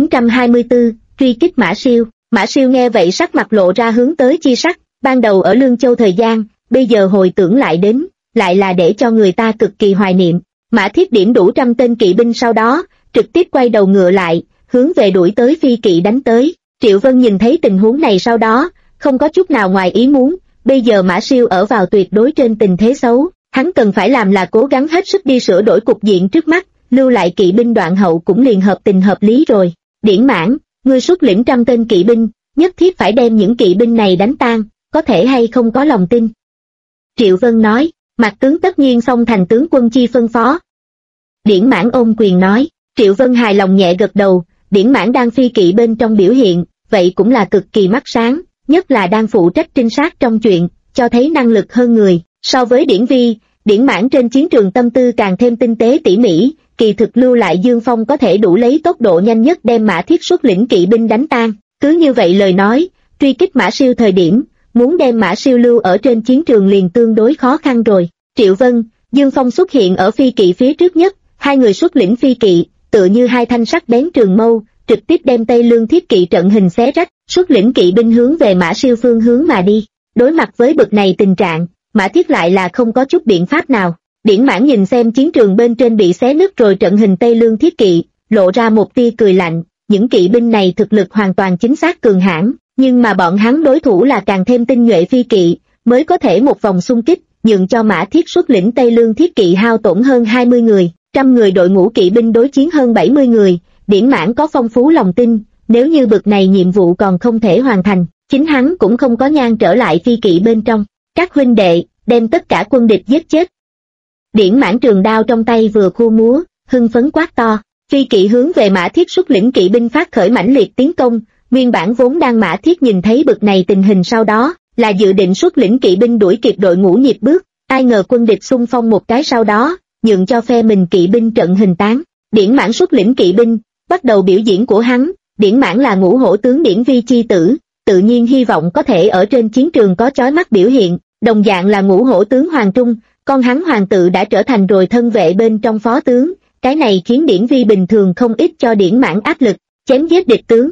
1924, truy kích Mã Siêu. Mã Siêu nghe vậy sắc mặt lộ ra hướng tới chi sắc, ban đầu ở Lương Châu thời gian, bây giờ hồi tưởng lại đến, lại là để cho người ta cực kỳ hoài niệm. Mã Thiết điểm đủ 100 tên kỵ binh sau đó, trực tiếp quay đầu ngựa lại, hướng về đuổi tới phi kỵ đánh tới. Triệu Vân nhìn thấy tình huống này sau đó, không có chút nào ngoài ý muốn, bây giờ Mã Siêu ở vào tuyệt đối trên tình thế xấu, hắn cần phải làm là cố gắng hết sức đi sửa đổi cục diện trước mắt, lưu lại kỵ binh đoạn hậu cũng liền hợp tình hợp lý rồi. Điển Mãn, ngươi xuất lĩnh 100 tên kỵ binh, nhất thiết phải đem những kỵ binh này đánh tan, có thể hay không có lòng tin? Triệu Vân nói, mặt tướng tất nhiên xông thành tướng quân chi phân phó. Điển Mãn ôm quyền nói, Triệu Vân hài lòng nhẹ gật đầu, Điển Mãn đang phi kỵ bên trong biểu hiện, vậy cũng là cực kỳ mắt sáng, nhất là đang phụ trách trinh sát trong chuyện, cho thấy năng lực hơn người. So với Điển Vi, Điển Mãn trên chiến trường tâm tư càng thêm tinh tế tỉ mỉ, kỳ thực lưu lại Dương Phong có thể đủ lấy tốc độ nhanh nhất đem Mã Thiết xuất lĩnh kỵ binh đánh tan. Cứ như vậy lời nói, truy kích Mã Siêu thời điểm, muốn đem Mã Siêu lưu ở trên chiến trường liền tương đối khó khăn rồi. Triệu Vân, Dương Phong xuất hiện ở phi kỵ phía trước nhất, hai người xuất lĩnh phi kỵ, tựa như hai thanh sắc bén trường mâu, trực tiếp đem Tây Lương Thiết Kỵ trận hình xé rách, xuất lĩnh kỵ binh hướng về Mã Siêu phương hướng mà đi. Đối mặt với bực này tình trạng, Mã Thiết lại là không có chút biện pháp nào. Điển Mãn nhìn xem chiến trường bên trên bị xé nứt rồi trận hình Tây Lương Thiết Kỵ, lộ ra một tia cười lạnh, những kỵ binh này thực lực hoàn toàn chính xác cường hãn, nhưng mà bọn hắn đối thủ là càng thêm tinh nhuệ phi kỵ, mới có thể một vòng xung kích, nhường cho Mã Thiết xuất lĩnh Tây Lương Thiết Kỵ hao tổn hơn 20 người, 100 người đội ngũ kỵ binh đối chiến hơn 70 người. Điển Mãn có phong phú lòng tin, nếu như bực này nhiệm vụ còn không thể hoàn thành, chính hắn cũng không có nhan trở lại phi kỵ bên trong. Các huynh đệ, đem tất cả quân địch giết chết. Điển Mãn trường đao trong tay vừa khua múa, hưng phấn quát to, phi kỵ hướng về Mã Thiết xuất lĩnh kỵ binh phát khởi mãnh liệt tiến công. Nguyên bản vốn đang Mã Thiết nhìn thấy bực này tình hình sau đó, là dự định xuất lĩnh kỵ binh đuổi kịp đội ngũ nhịp bước, ai ngờ quân địch xung phong một cái sau đó, nhượng cho phe mình kỵ binh trận hình tán. Điển Mãn xuất lĩnh kỵ binh, bắt đầu biểu diễn của hắn. Điển Mãn là ngũ hổ tướng Điển Vi chi tử, tự nhiên hy vọng có thể ở trên chiến trường có chói mắt biểu hiện, đồng dạng là ngũ hổ tướng Hoàng Trung, con hắn Hoàng tự đã trở thành rồi thân vệ bên trong phó tướng, cái này khiến Điển Vi bình thường không ít cho Điển Mãn áp lực, chém giết địch tướng.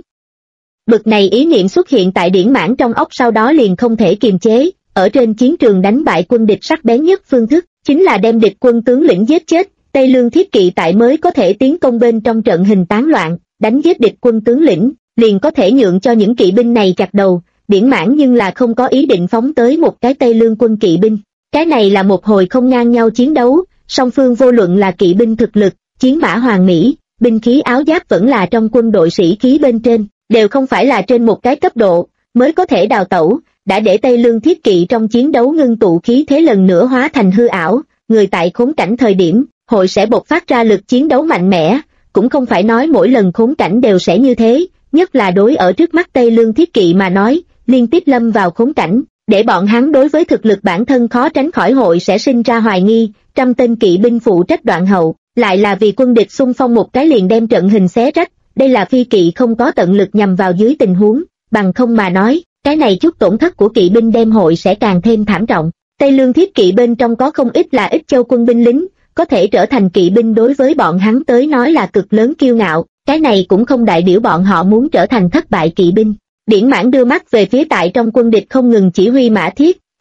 Bực này ý niệm xuất hiện tại Điển Mãn trong óc sau đó liền không thể kiềm chế, ở trên chiến trường đánh bại quân địch sắc bén nhất phương thức, chính là đem địch quân tướng lĩnh giết chết, Tây Lương Thiết Kỵ tại mới có thể tiến công bên trong trận hình tán loạn, đánh giết địch quân tướng lĩnh, liền có thể nhượng cho những kỵ binh này chặt đầu. Điển Mãn nhưng là không có ý định phóng tới một cái Tây Lương quân kỵ binh. Cái này là một hồi không ngang nhau chiến đấu, song phương vô luận là kỵ binh thực lực, chiến mã hoàn mỹ, binh khí áo giáp vẫn là trong quân đội sĩ khí bên trên, đều không phải là trên một cái cấp độ, mới có thể đào tẩu, đã để Tây Lương Thiết Kỵ trong chiến đấu ngưng tụ khí thế lần nữa hóa thành hư ảo, người tại khốn cảnh thời điểm, hội sẽ bộc phát ra lực chiến đấu mạnh mẽ, cũng không phải nói mỗi lần khốn cảnh đều sẽ như thế, nhất là đối ở trước mắt Tây Lương Thiết Kỵ mà nói, liên tiếp lâm vào khốn cảnh, để bọn hắn đối với thực lực bản thân khó tránh khỏi hội sẽ sinh ra hoài nghi. 100 tên kỵ binh phụ trách đoạn hậu, lại là vì quân địch xung phong một cái liền đem trận hình xé rách, đây là phi kỵ không có tận lực nhằm vào dưới tình huống, bằng không mà nói, cái này chút tổn thất của kỵ binh đem hội sẽ càng thêm thảm trọng. Tây Lương Thiết Kỵ bên trong có không ít là ít châu quân binh lính, có thể trở thành kỵ binh đối với bọn hắn tới nói là cực lớn kiêu ngạo, cái này cũng không đại biểu bọn họ muốn trở thành thất bại kỵ binh. Điển Mãn đưa mắt về phía tại trong quân địch không ngừng chỉ huy Mã Thiết,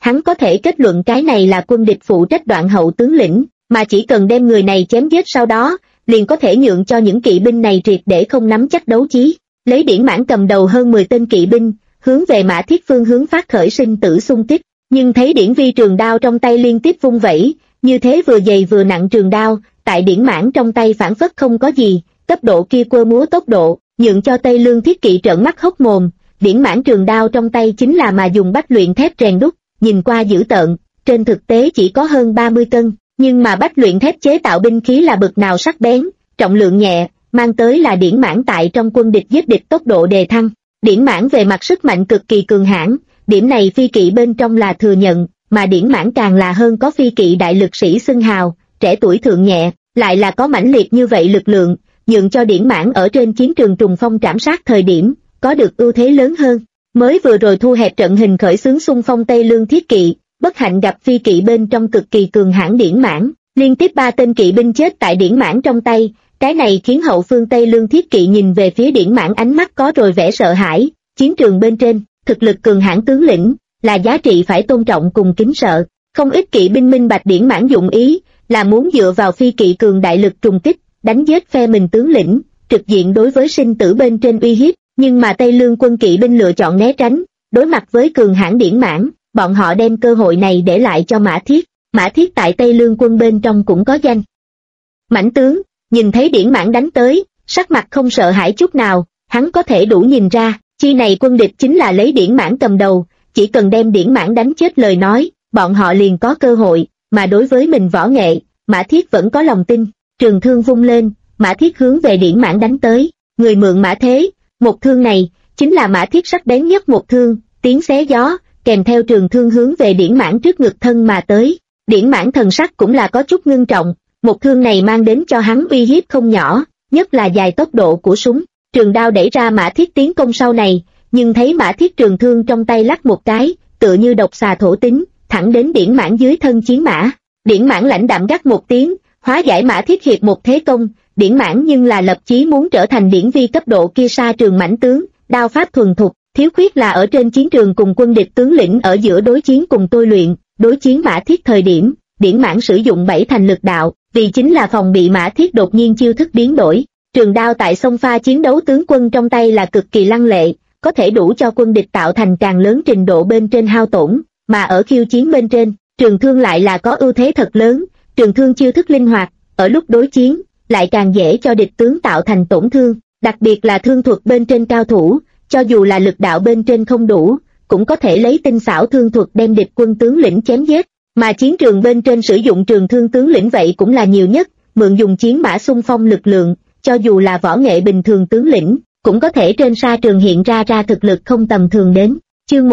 hắn có thể kết luận cái này là quân địch phụ trách đoạn hậu tướng lĩnh, mà chỉ cần đem người này chém giết sau đó, liền có thể nhượng cho những kỵ binh này triệt để không nắm chắc đấu chí. Lấy Điển Mãng cầm đầu hơn 10 tên kỵ binh, hướng về Mã Thiết phương hướng phát khởi sinh tử xung kích, nhưng thấy Điển Vi trường đao trong tay liên tiếp vung vẩy, như thế vừa dày vừa nặng trường đao, tại Điển Mãng trong tay phản phất không có gì, cấp độ kia quơ múa tốc độ, nhượng cho Tây Lương Thiết Kỵ trợn mắt hốc mồm. Điển Mãng trường đao trong tay chính là mà dùng bách luyện thép rèn đúc, nhìn qua dữ tợn, trên thực tế chỉ có hơn 30 cân, nhưng mà bách luyện thép chế tạo binh khí là bực nào sắc bén, trọng lượng nhẹ, mang tới là Điển Mãng tại trong quân địch giết địch tốc độ đề thăng. Điển Mãng về mặt sức mạnh cực kỳ cường hãn, điểm này phi kỵ bên trong là thừa nhận, mà Điển Mãng càng là hơn có phi kỵ đại lực sĩ xưng hào, trẻ tuổi thượng nhẹ, lại là có mãnh liệt như vậy lực lượng, nhượng cho Điển Mãng ở trên chiến trường trùng phong trảm sát thời điểm, có được ưu thế lớn hơn. Mới vừa rồi thu hẹp trận hình khởi xướng xung phong Tây Lương Thiết Kỵ, bất hạnh gặp phi kỵ bên trong cực kỳ cường hãn Điển Mãng, liên tiếp 3 tên kỵ binh chết tại Điển Mãng trong tay, cái này khiến hậu phương Tây Lương Thiết Kỵ nhìn về phía Điển Mãng ánh mắt có rồi vẻ sợ hãi. Chiến trường bên trên, thực lực cường hãn tướng lĩnh là giá trị phải tôn trọng cùng kính sợ. Không ít kỵ binh minh bạch Điển Mãng dụng ý là muốn dựa vào phi kỵ cường đại lực trùng kích, đánh giết phe mình tướng lĩnh, trực diện đối với sinh tử bên trên uy hiếp, nhưng mà Tây Lương quân kỵ binh lựa chọn né tránh, đối mặt với cường hãn Điển Mãng, bọn họ đem cơ hội này để lại cho Mã Thiết. Mã Thiết tại Tây Lương quân bên trong cũng có danh. Mãnh tướng, nhìn thấy Điển Mãng đánh tới, sắc mặt không sợ hãi chút nào, hắn có thể đủ nhìn ra, chi này quân địch chính là lấy Điển Mãng cầm đầu, chỉ cần đem Điển Mãng đánh chết lời nói, bọn họ liền có cơ hội, mà đối với mình võ nghệ, Mã Thiết vẫn có lòng tin. Trường thương vung lên, Mã Thiết hướng về Điển Mãng đánh tới, người mượn mã thế, một thương này, chính là Mã Thiết sắc bén nhất một thương, tiếng xé gió, kèm theo trường thương hướng về Điển Mãng trước ngực thân mà tới. Điển Mãng thần sắc cũng là có chút ngưng trọng, một thương này mang đến cho hắn uy hiếp không nhỏ, nhất là dài tốc độ của súng. Trường đao đẩy ra Mã Thiết tiến công sau này, nhưng thấy Mã Thiết trường thương trong tay lắc một cái, tựa như độc xà thổ tính, thẳng đến Điển Mãng dưới thân chiến mã. Điển Mãng lãnh đạm gắt một tiếng, hóa giải Mã Thiết hiệp một thế công. Điển Mãng nhưng là lập chí muốn trở thành Điển Vi cấp độ kia sa trường mãnh tướng, đao pháp thuần thục, thiếu khuyết là ở trên chiến trường cùng quân địch tướng lĩnh ở giữa đối chiến cùng tôi luyện. Đối chiến Mã Thiết thời điểm, Điển Mãng sử dụng 7 thành lực đạo, vì chính là phòng bị Mã Thiết đột nhiên chiêu thức biến đổi. Trường đao tại sông pha chiến đấu tướng quân trong tay là cực kỳ lăng lệ, có thể đủ cho quân địch tạo thành càng lớn trình độ bên trên hao tổn, mà ở khiêu chiến bên trên, trường thương lại là có ưu thế thật lớn. Trường thương chiêu thức linh hoạt, ở lúc đối chiến, lại càng dễ cho địch tướng tạo thành tổn thương, đặc biệt là thương thuật bên trên cao thủ, cho dù là lực đạo bên trên không đủ, cũng có thể lấy tinh xảo thương thuật đem địch quân tướng lĩnh chém giết, mà chiến trường bên trên sử dụng trường thương tướng lĩnh vậy cũng là nhiều nhất, mượn dùng chiến mã xung phong lực lượng, cho dù là võ nghệ bình thường tướng lĩnh, cũng có thể trên sa trường hiện ra thực lực không tầm thường đến. Chương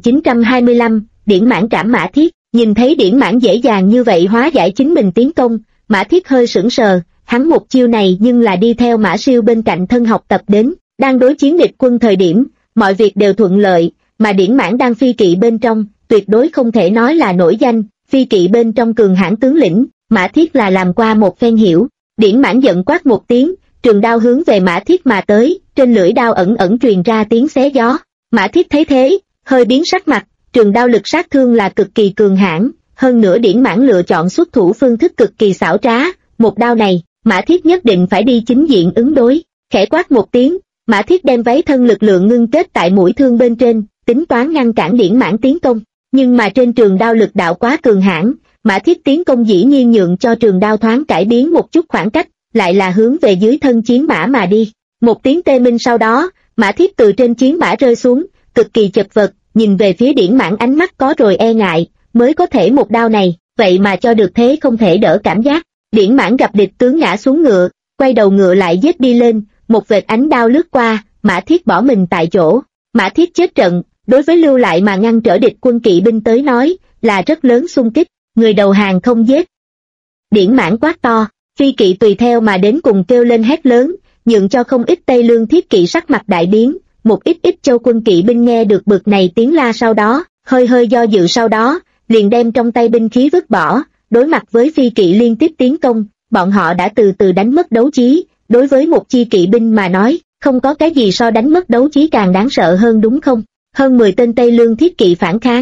1925, Điển Mãng trảm Mã Thiết. Nhìn thấy Điển Mãng dễ dàng như vậy hóa giải chính mình tiến công, Mã Thiết hơi sững sờ, hắn một chiêu này nhưng là đi theo Mã Siêu bên cạnh thân học tập đến, đang đối chiến địch quân thời điểm, mọi việc đều thuận lợi, mà Điển Mãng đang phi kỵ bên trong, tuyệt đối không thể nói là nổi danh, phi kỵ bên trong cường hãn tướng lĩnh, Mã Thiết là làm qua một phen hiểu. Điển Mãng giận quát một tiếng, trường đao hướng về Mã Thiết mà tới, trên lưỡi đao ẩn ẩn truyền ra tiếng xé gió. Mã Thiết thấy thế, hơi biến sắc mặt, trường đao lực sát thương là cực kỳ cường hãn, hơn nữa Điển Mãng lựa chọn xuất thủ phương thức cực kỳ xảo trá, một đao này, Mã Thiết nhất định phải đi chính diện ứng đối. Khẽ quát một tiếng, Mã Thiết đem váy thân lực lượng ngưng kết tại mũi thương bên trên, tính toán ngăn cản Điển Mãng tiến công, nhưng mà trên trường đao lực đạo quá cường hãn, Mã Thiết tiến công dĩ nhiên nhượng cho trường đao thoáng cải biến một chút khoảng cách, lại là hướng về dưới thân chiến mã mà đi. Một tiếng tê minh sau đó, Mã Thiết từ trên chiến mã rơi xuống, cực kỳ chật vật, nhìn về phía Điển Mãng ánh mắt có rồi e ngại, mới có thể một đao này, vậy mà cho được thế không thể đỡ cảm giác. Điển Mãng gặp địch tướng ngã xuống ngựa, quay đầu ngựa lại giết đi lên, một vệt ánh đao lướt qua, Mã Thiết bỏ mình tại chỗ. Mã Thiết chết trận, đối với lưu lại mà ngăn trở địch quân kỵ binh tới nói, là rất lớn xung kích, người đầu hàng không giết. Điển Mãng quát to, phi kỵ tùy theo mà đến cùng kêu lên hét lớn, nhượng cho không ít Tây Lương Thiết kỵ sắc mặt đại biến, một ít châu quân kỵ binh nghe được bực này tiếng la sau đó, hơi do dự sau đó, liền đem trong tay binh khí vứt bỏ, đối mặt với phi kỵ liên tiếp tiến công, bọn họ đã từ từ đánh mất đấu trí, đối với một chi kỵ binh mà nói, không có cái gì so đánh mất đấu trí càng đáng sợ hơn đúng không? Hơn 10 tên Tây Lương Thiết kỵ phản kháng,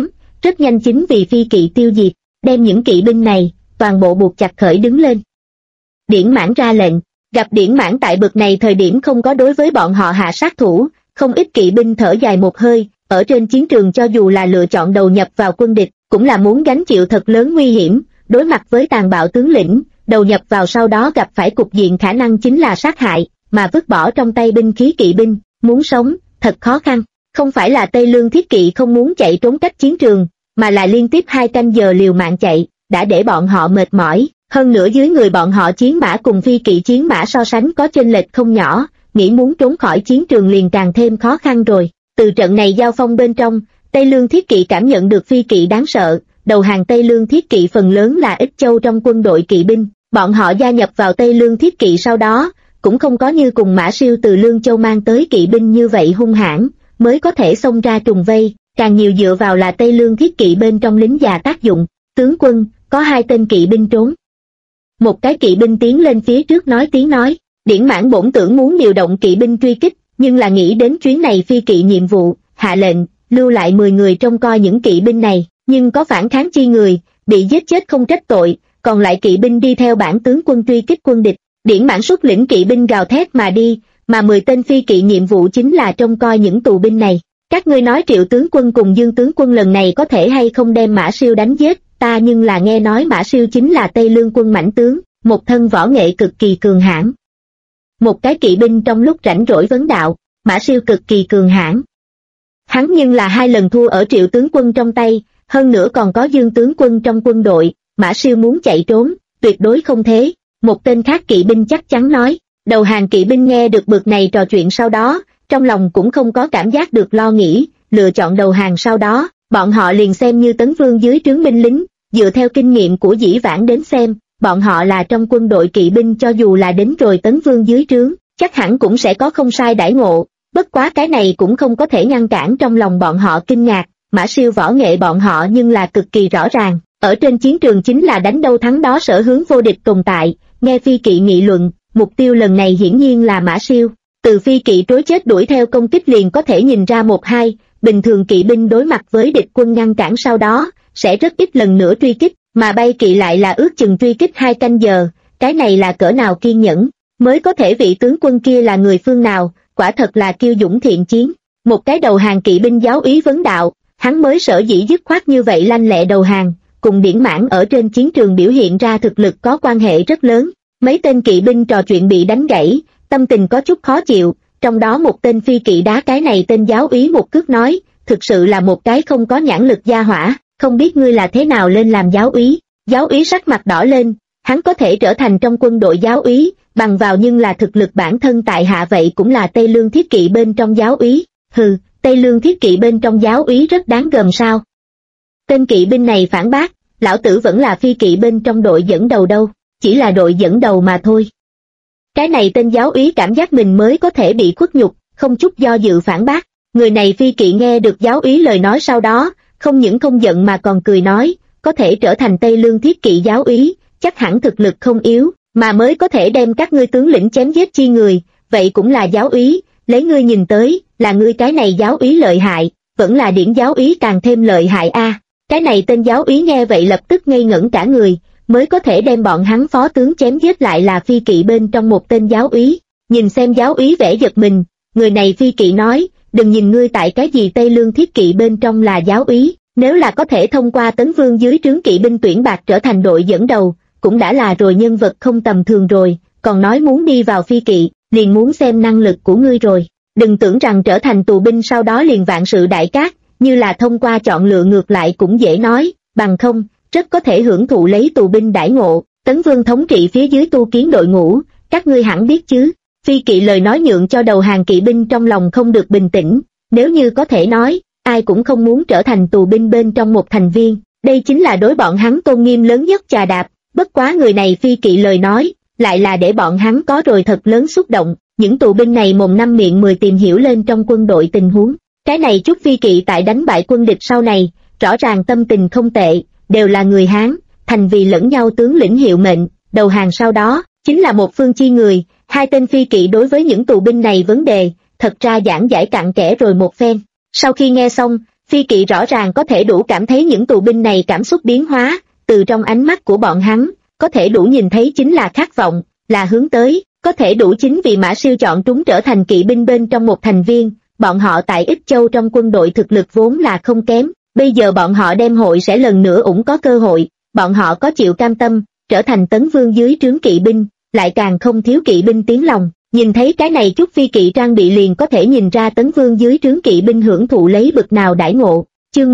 rất nhanh chính vì phi kỵ tiêu diệt, đem những kỵ binh này, toàn bộ buộc chặt khởi đứng lên. Điển Mãn ra lệnh, gặp Điển Mãn tại bực này thời điểm không có đối với bọn họ hạ sát thủ, không ít kỵ binh thở dài một hơi, ở trên chiến trường cho dù là lựa chọn đầu nhập vào quân địch, cũng là muốn gánh chịu thật lớn nguy hiểm, đối mặt với tàn bạo tướng lĩnh, đầu nhập vào sau đó gặp phải cục diện khả năng chính là sát hại, mà vứt bỏ trong tay binh khí kỵ binh, muốn sống, thật khó khăn. Không phải là Tây Lương Thiết Kỵ không muốn chạy trốn cách chiến trường, mà là liên tiếp 2 canh giờ liều mạng chạy, đã để bọn họ mệt mỏi, hơn nữa dưới người bọn họ chiến mã cùng phi kỵ chiến mã so sánh có chênh lệch không nhỏ, nghĩ muốn trốn khỏi chiến trường liền càng thêm khó khăn rồi. Từ trận này giao phong bên trong, Tây Lương Thiết Kỵ cảm nhận được phi kỵ đáng sợ, đầu hàng Tây Lương Thiết Kỵ phần lớn là ít châu trong quân đội kỵ binh, bọn họ gia nhập vào Tây Lương Thiết Kỵ sau đó, cũng không có như cùng Mã Siêu từ Lương Châu mang tới kỵ binh như vậy hung hãn, mới có thể xông ra trùng vây, càng nhiều dựa vào là Tây Lương Thiết Kỵ bên trong lính già tác dụng. Tướng quân, có 2 tên kỵ binh trốn. Một cái kỵ binh tiến lên phía trước nói Điển Mãn bổn tưởng muốn điều động kỵ binh truy kích, nhưng là nghĩ đến chuyến này phi kỵ nhiệm vụ, hạ lệnh, lưu lại 10 người trông coi những kỵ binh này, nhưng có phản kháng chi người, bị giết chết không trách tội, còn lại kỵ binh đi theo bản tướng quân truy kích quân địch. Điển Mãn xuất lĩnh kỵ binh gào thét mà đi, mà 10 tên phi kỵ nhiệm vụ chính là trông coi những tù binh này. Các ngươi nói Triệu tướng quân cùng Dương tướng quân lần này có thể hay không đem Mã Siêu đánh giết, ta nhưng là nghe nói Mã Siêu chính là Tây Lương quân mãnh tướng, một thân võ nghệ cực kỳ cường hãn. Một cái kỵ binh trong lúc rảnh rỗi vấn đạo, Mã Siêu cực kỳ cường hãn. Hắn nhưng là 2 lần thua ở Triệu tướng quân trong tay, hơn nữa còn có Dương tướng quân trong quân đội, Mã Siêu muốn chạy trốn, tuyệt đối không thế. Một tên khác kỵ binh chắc chắn nói. Đầu hàng kỵ binh nghe được bực này trò chuyện sau đó, trong lòng cũng không có cảm giác được lo nghĩ, lựa chọn đầu hàng sau đó, bọn họ liền xem như Tấn Vương dưới trướng binh lính, dựa theo kinh nghiệm của dĩ vãng đến xem, bọn họ là trong quân đội kỵ binh cho dù là đến rồi Tấn Vương dưới trướng, chắc hẳn cũng sẽ có không sai đãi ngộ, bất quá cái này cũng không có thể ngăn cản trong lòng bọn họ kinh ngạc, Mã Siêu võ nghệ bọn họ nhưng là cực kỳ rõ ràng, ở trên chiến trường chính là đánh đâu thắng đó sở hướng vô địch tồn tại, nghe phi kỵ nghị luận, mục tiêu lần này hiển nhiên là Mã Siêu. Từ phi kỵ trối chết đuổi theo công kích liền có thể nhìn ra 1-2, bình thường kỵ binh đối mặt với địch quân ngăn cản sau đó, sẽ rất ít lần nữa truy kích, mà bay kỵ lại là ước chừng truy kích 2 canh giờ, cái này là cỡ nào kiên nhẫn, mới có thể vị tướng quân kia là người phương nào, quả thật là kiêu dũng thiện chiến. Một cái đầu hàng kỵ binh giáo úy vấn đạo, hắn mới sở dĩ dứt khoát như vậy lanh lẹ đầu hàng, cùng Điển Mãn ở trên chiến trường biểu hiện ra thực lực có quan hệ rất lớn. Mấy tên kỵ binh trò chuyện bị đánh gãy, tâm tình có chút khó chịu, trong đó một tên phi kỵ đá cái này tên giáo úy một cước nói, thực sự là một cái không có nhãn lực gia hỏa, không biết ngươi là thế nào lên làm giáo úy. Giáo úy sắc mặt đỏ lên, hắn có thể trở thành trong quân đội giáo úy, bằng vào nhưng là thực lực bản thân tại hạ vậy cũng là Tây Lương Thiết Kỵ bên trong giáo úy. Hừ, Tây Lương Thiết Kỵ bên trong giáo úy rất đáng gờm sao? Tên kỵ binh này phản bác, lão tử vẫn là phi kỵ bên trong đội dẫn đầu đâu, chỉ là đội dẫn đầu mà thôi. Cái này tên giáo úy cảm giác mình mới có thể bị khuất nhục, không chút do dự phản bác. Người này phi kỵ nghe được giáo úy lời nói sau đó, không những không giận mà còn cười nói, có thể trở thành Tây Lương Thiết Kỵ giáo úy, chắc hẳn thực lực không yếu, mà mới có thể đem các ngươi tướng lĩnh chém giết chi người, vậy cũng là giáo úy, lấy ngươi nhìn tới, là ngươi cái này giáo úy lợi hại, vẫn là Điển giáo úy càng thêm lợi hại a. Cái này tên giáo úy nghe vậy lập tức ngây ngẩn cả người, mới có thể đem bọn hắn phó tướng chém giết lại là phi kỵ bên trong một tên giáo úy. Nhìn xem giáo úy vẻ giật mình, người này phi kỵ nói, đừng nhìn ngươi tại cái gì Tây Lương Thiết Kỵ bên trong là giáo úy, nếu là có thể thông qua Tấn Vương dưới trướng kỵ binh tuyển bạc trở thành đội dẫn đầu, cũng đã là rồi nhân vật không tầm thường rồi, còn nói muốn đi vào phi kỵ, liền muốn xem năng lực của ngươi rồi. Đừng tưởng rằng trở thành tù binh sau đó liền vạn sự đại cát, như là thông qua chọn lựa ngược lại cũng dễ nói, bằng không, rất có thể hưởng thụ lấy tù binh đãi ngộ. Tấn Vương thống trị phía dưới tu kiến đội ngũ, các ngươi hẳn biết chứ. Phi kỵ lời nói nhượng cho đầu hàng kỵ binh trong lòng không được bình tĩnh, nếu như có thể nói, ai cũng không muốn trở thành tù binh bên trong một thành viên, đây chính là đối bọn hắn tôn nghiêm lớn nhất chà đạp, bất quá người này phi kỵ lời nói, lại là để bọn hắn có rồi thật lớn xúc động, những tù binh này mồm năm miệng mười tìm hiểu lên trong quân đội tình huống, cái này chút phi kỵ tại đánh bại quân địch sau này, rõ ràng tâm tình không tệ, đều là người Hán, thành vì lẫn nhau tướng lĩnh hiệu mệnh, đầu hàng sau đó, chính là một phương chi người. Hai tên phi kỵ đối với những tù binh này vấn đề, thật ra giảng giải cặn kẽ rồi một phen. Sau khi nghe xong, Phi kỵ rõ ràng có thể đủ cảm thấy những tù binh này cảm xúc biến hóa, từ trong ánh mắt của bọn hắn, có thể đủ nhìn thấy chính là khát vọng, là hướng tới, có thể đủ chính vì Mã Siêu chọn chúng trở thành kỵ binh bên trong một thành viên, bọn họ tại Ích Châu trong quân đội thực lực vốn là không kém, bây giờ bọn họ đem hội sẽ lần nữa ủng có cơ hội, bọn họ có chịu cam tâm, trở thành Tấn Vương dưới trướng kỵ binh, lại càng không thiếu kỵ binh tiếng lòng. Nhìn thấy cái này chút phi kỵ trang bị liền có thể nhìn ra Tấn Vương dưới trướng kỵ binh hưởng thụ lấy bực nào đãi ngộ. Chương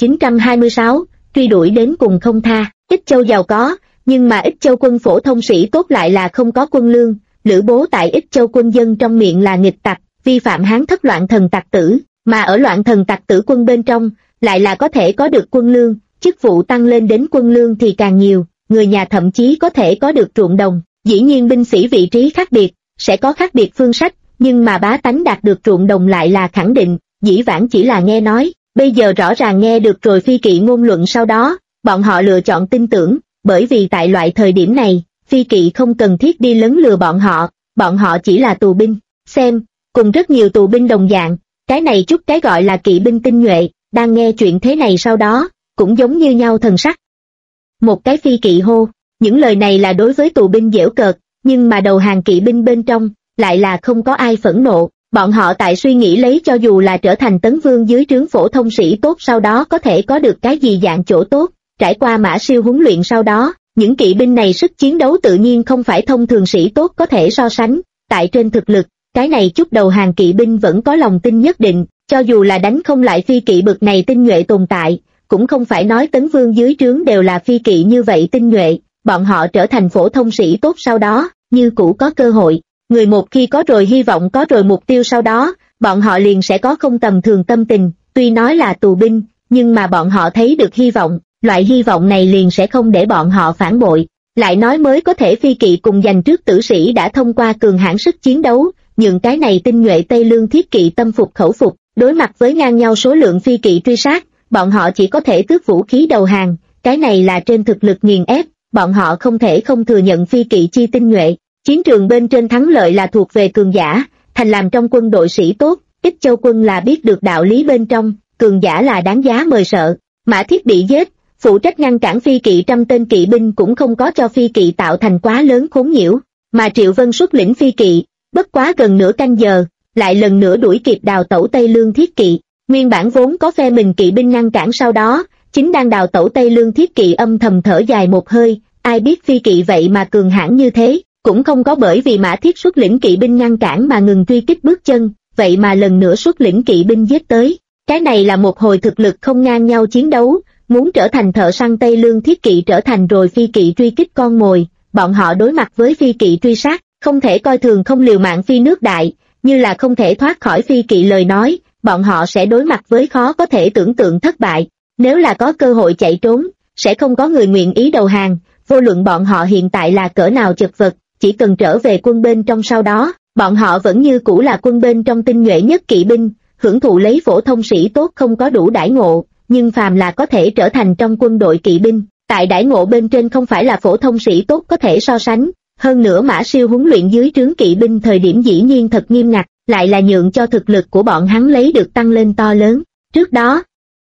1926, truy đuổi đến cùng không tha. Ích Châu giàu có, nhưng mà Ích Châu quân phổ thông sĩ tốt lại là không có quân lương. Lữ Bố tại Ích Châu quân dân trong miệng là nghịch tặc, vi phạm Hán thất loạn thần tặc tử, mà ở loạn thần tặc tử quân bên trong, lại là có thể có được quân lương, chức vụ tăng lên đến quân lương thì càng nhiều, người nhà thậm chí có thể có được ruộng đồng. Dĩ nhiên binh sĩ vị trí khác biệt, sẽ có khác biệt phương sách, nhưng mà bá tánh đạt được ruộng đồng lại là khẳng định, dĩ vãng chỉ là nghe nói, bây giờ rõ ràng nghe được rồi phi kỵ ngôn luận sau đó, bọn họ lựa chọn tin tưởng, bởi vì tại loại thời điểm này, phi kỵ không cần thiết đi lấn lừa bọn họ chỉ là tù binh, xem, cùng rất nhiều tù binh đồng dạng, cái này chút cái gọi là kỵ binh tinh nhuệ, đang nghe chuyện thế này sau đó, cũng giống như nhau thần sắc. Một cái phi kỵ hô, những lời này là đối với tù binh giễu cợt, nhưng mà đầu hàng kỵ binh bên trong, lại là không có ai phẫn nộ, bọn họ tại suy nghĩ lấy cho dù là trở thành Tấn Vương dưới trướng phổ thông sĩ tốt sau đó có thể có được cái gì dạng chỗ tốt, trải qua Mã Siêu huấn luyện sau đó, những kỵ binh này sức chiến đấu tự nhiên không phải thông thường sĩ tốt có thể so sánh, tại trên thực lực, cái này chút đầu hàng kỵ binh vẫn có lòng tin nhất định, cho dù là đánh không lại phi kỵ bực này tinh nhuệ tồn tại, cũng không phải nói Tấn Vương dưới trướng đều là phi kỵ như vậy tinh nhuệ, bọn họ trở thành phổ thông sĩ tốt sau đó, như cũ có cơ hội. Người một khi có rồi hy vọng có rồi mục tiêu sau đó, bọn họ liền sẽ có không tầm thường tâm tình, tuy nói là tù binh, nhưng mà bọn họ thấy được hy vọng, loại hy vọng này liền sẽ không để bọn họ phản bội. Lại nói mới có thể phi kỵ cùng giành trước tử sĩ đã thông qua cường hãn sức chiến đấu, nhường cái này tinh nhuệ Tây Lương thiết kỵ tâm phục khẩu phục, đối mặt với ngang nhau số lượng phi kỵ truy sát, bọn họ chỉ có thể tước vũ khí đầu hàng, cái này là trên thực lực nghiền ép, bọn họ không thể không thừa nhận phi kỵ chi tinh nhuệ. Chiến trường bên trên thắng lợi là thuộc về cường giả, thành làm trong quân đội sĩ tốt, Ích Châu quân là biết được đạo lý bên trong, cường giả là đáng giá mời sợ. Mã Thiết bị giết, phụ trách ngăn cản phi kỵ 100 tên kỵ binh cũng không có cho phi kỵ tạo thành quá lớn khốn nhiễu, mà Triệu Vân xuất lĩnh phi kỵ, bất quá gần nửa canh giờ, lại lần nữa đuổi kịp đào tẩu Tây Lương thiết kỵ. Nguyên bản vốn có phe mình kỵ binh ngăn cản sau đó, chính đang đào tẩu Tây Lương thiết kỵ âm thầm thở dài một hơi, ai biết phi kỵ vậy mà cường hãn như thế, cũng không có bởi vì Mã Thiết xuất lĩnh kỵ binh ngăn cản mà ngừng truy kích bước chân, vậy mà lần nữa xuất lĩnh kỵ binh giết tới. Cái này là một hồi thực lực không ngang nhau chiến đấu, muốn trở thành thợ săn Tây Lương thiết kỵ trở thành rồi phi kỵ truy kích con mồi, bọn họ đối mặt với phi kỵ truy sát, không thể coi thường không liều mạng phi nước đại, như là không thể thoát khỏi phi kỵ lời nói, bọn họ sẽ đối mặt với khó có thể tưởng tượng thất bại, nếu là có cơ hội chạy trốn, sẽ không có người nguyện ý đầu hàng, vô luận bọn họ hiện tại là cỡ nào chật vật, chỉ cần trở về quân bên trong sau đó, bọn họ vẫn như cũ là quân bên trong tinh nhuệ nhất kỵ binh, hưởng thụ lấy phổ thông sĩ tốt không có đủ đãi ngộ, nhưng phàm là có thể trở thành trong quân đội kỵ binh, tại đãi ngộ bên trên không phải là phổ thông sĩ tốt có thể so sánh, hơn nữa Mã Siêu huấn luyện dưới trướng kỵ binh thời điểm dĩ nhiên thật nghiêm ngặt, lại là nhượng cho thực lực của bọn hắn lấy được tăng lên to lớn. Trước đó,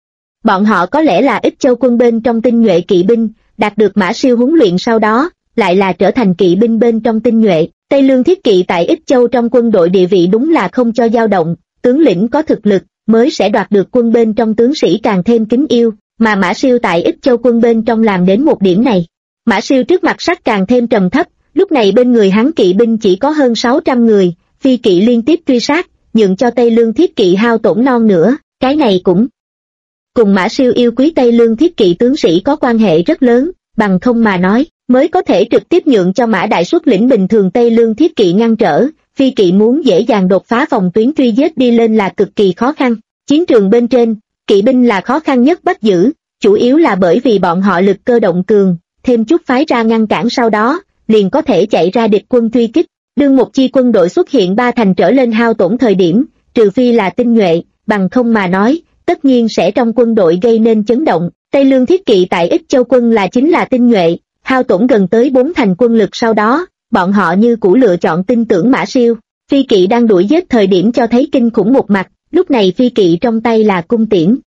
bọn họ có lẽ là Ích Châu quân bên trong tinh nhuệ kỵ binh, đạt được Mã Siêu huấn luyện sau đó, lại là trở thành kỵ binh bên trong tinh nhuệ. Tây Lương thiết kỵ tại Ích Châu trong quân đội địa vị đúng là không cho dao động, tướng lĩnh có thực lực mới sẽ đoạt được quân bên trong tướng sĩ càng thêm kính yêu, mà Mã Siêu tại Ích Châu quân bên trong làm đến một điểm này. Mã Siêu trước mặt sắc càng thêm trầm thấp, lúc này bên người hắn kỵ binh chỉ có hơn 600 người, phi kỵ liên tiếp truy sát, nhượng cho Tây Lương thiết kỵ hao tổn non nữa, cái này cũng cùng Mã Siêu yêu quý Tây Lương thiết kỵ tướng sĩ có quan hệ rất lớn, bằng không mà nói, mới có thể trực tiếp nhượng cho Mã Đại xuất lĩnh bình thường Tây Lương thiết kỵ ngăn trở, phi kỵ muốn dễ dàng đột phá phòng tuyến truy giết đi lên là cực kỳ khó khăn. Chiến trường bên trên, kỵ binh là khó khăn nhất bắt giữ, chủ yếu là bởi vì bọn họ lực cơ động cường, thêm chút phái ra ngăn cản sau đó, liền có thể chạy ra địch quân truy kích. Đương một chi quân đội xuất hiện 3 thành trở lên hao tổn thời điểm, trừ phi là tinh nhuệ, bằng không mà nói, tất nhiên sẽ trong quân đội gây nên chấn động. Tây Lương thiết kỵ tại Ích Châu quân là chính là tinh nhuệ, hao tổn gần tới 4 thành quân lực sau đó, bọn họ như cũ lựa chọn tin tưởng Mã Siêu. Phi kỵ đang đuổi giết thời điểm cho thấy kinh khủng một mặt, lúc này phi kỵ trong tay là cung tiễn,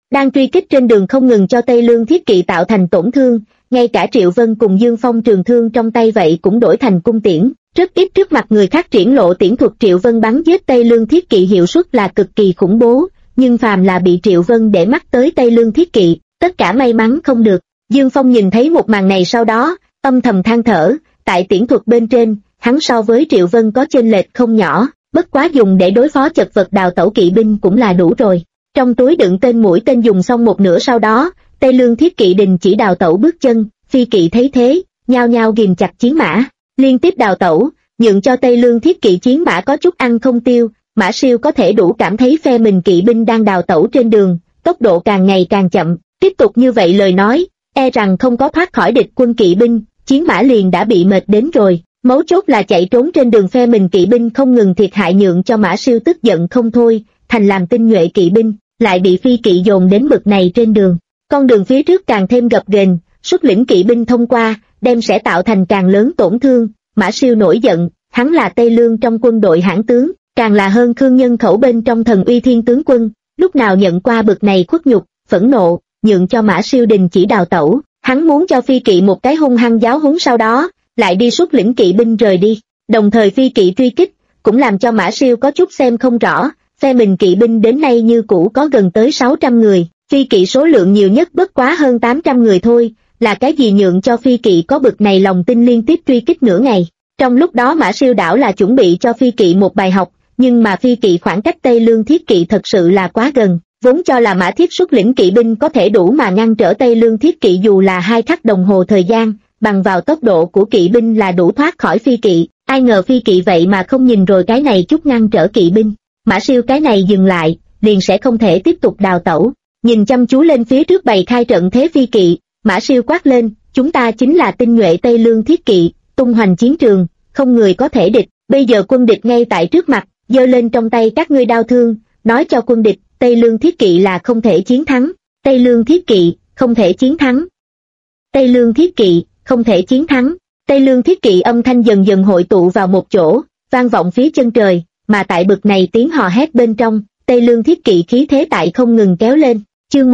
đang truy kích trên đường không ngừng cho Tây Lương Thiết Kỵ tạo thành tổn thương, ngay cả Triệu Vân cùng Dương Phong trường thương trong tay vậy cũng đổi thành cung tiễn. Rất ít trước mặt người khác triển lộ tiễn thuật Triệu Vân bắn giết Tây Lương Thiết Kỵ hiệu suất là cực kỳ khủng bố, nhưng phàm là bị Triệu Vân để mắt tới Tây Lương Thiết Kỵ, tất cả may mắn không được. Dương Phong nhìn thấy một màn này sau đó, âm thầm than thở, tại tiễn thuật bên trên, hắn so với Triệu Vân có chênh lệch không nhỏ, bất quá dùng để đối phó chật vật đào tẩu kỵ binh cũng là đủ rồi. Trong túi đựng tên mũi tên dùng xong một nửa sau đó, Tây Lương Thiết Kỵ đình chỉ đào tẩu bước chân, phi kỵ thấy thế, nhao nhao ghìm chặt chiến mã, liên tiếp đào tẩu, nhượng cho Tây Lương Thiết Kỵ chiến mã có chút ăn không tiêu. Mã Siêu có thể đủ cảm thấy phe mình kỵ binh đang đào tẩu trên đường, tốc độ càng ngày càng chậm, tiếp tục như vậy lời nói, e rằng không có thoát khỏi địch quân kỵ binh, chiến mã liền đã bị mệt đến rồi. Mấu chốt là chạy trốn trên đường phe mình kỵ binh không ngừng thiệt hại nhượng cho Mã Siêu tức giận không thôi, thành làm tinh nhuệ kỵ binh, lại bị phi kỵ dồn đến bực này trên đường. Con đường phía trước càng thêm gập ghềnh, xuất lĩnh kỵ binh thông qua, đem sẽ tạo thành càng lớn tổn thương. Mã Siêu nổi giận, hắn là Tây Lương trong quân đội hãn tướng, càng là hơn Khương Nhân Khẩu bên trong Thần Uy Thiên tướng quân, lúc nào nhận qua bực này khuất nhục, phẫn nộ, nhượng cho Mã Siêu đình chỉ đào tẩu, hắn muốn cho phi kỵ một cái hung hăng giáo huấn sau đó, lại đi xuất lĩnh kỵ binh rời đi. Đồng thời phi kỵ truy kích, cũng làm cho Mã Siêu có chút xem không rõ, phe mình kỵ binh đến nay như cũ có gần tới 600 người, phi kỵ số lượng nhiều nhất bất quá hơn 800 người thôi, là cái gì nhượng cho phi kỵ có bực này lòng tin liên tiếp truy kích nửa ngày. Trong lúc đó Mã Siêu đảo là chuẩn bị cho phi kỵ một bài học, nhưng mà phi kỵ khoảng cách Tây Lương Thiết Kỵ thật sự là quá gần, vốn cho là Mã Thiết xuất lĩnh kỵ binh có thể đủ mà ngăn trở Tây Lương Thiết Kỵ dù là 2 khắc đồng hồ thời gian, bằng vào tốc độ của kỵ binh là đủ thoát khỏi phi kỵ, ai ngờ phi kỵ vậy mà không nhìn rồi cái này chút ngăn trở kỵ binh. Mã Siêu cái này dừng lại, liền sẽ không thể tiếp tục đào tẩu, nhìn chăm chú lên phía trước bày khai trận thế phi kỵ, Mã Siêu quát lên, chúng ta chính là tinh nhuệ Tây Lương Thiết Kỵ, tung hoành chiến trường, không người có thể địch, bây giờ quân địch ngay tại trước mặt, giơ lên trong tay các ngươi đao thương, nói cho quân địch, Tây Lương Thiết Kỵ là không thể chiến thắng, Tây Lương Thiết Kỵ, không thể chiến thắng. Tây Lương Thiết Kỵ, không thể chiến thắng. Tây Lương Thiết Kỵ âm thanh dần dần hội tụ vào một chỗ, vang vọng phía chân trời, mà tại bực này tiếng hò hét bên trong, Tây Lương Thiết Kỵ khí thế tại không ngừng kéo lên. Chương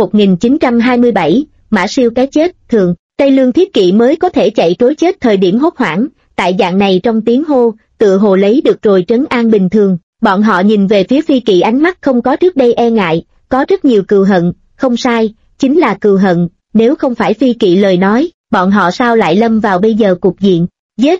1927, Mã Siêu cái chết, thường, Tây Lương Thiết Kỵ mới có thể chạy trối chết thời điểm hốt hoảng, tại dạng này trong tiếng hô, tựa hồ lấy được rồi trấn an bình thường, bọn họ nhìn về phía phi kỵ ánh mắt không có trước đây e ngại, có rất nhiều cừu hận, không sai, chính là cừu hận, nếu không phải phi kỵ lời nói, bọn họ sao lại lâm vào bây giờ cục diện, giết.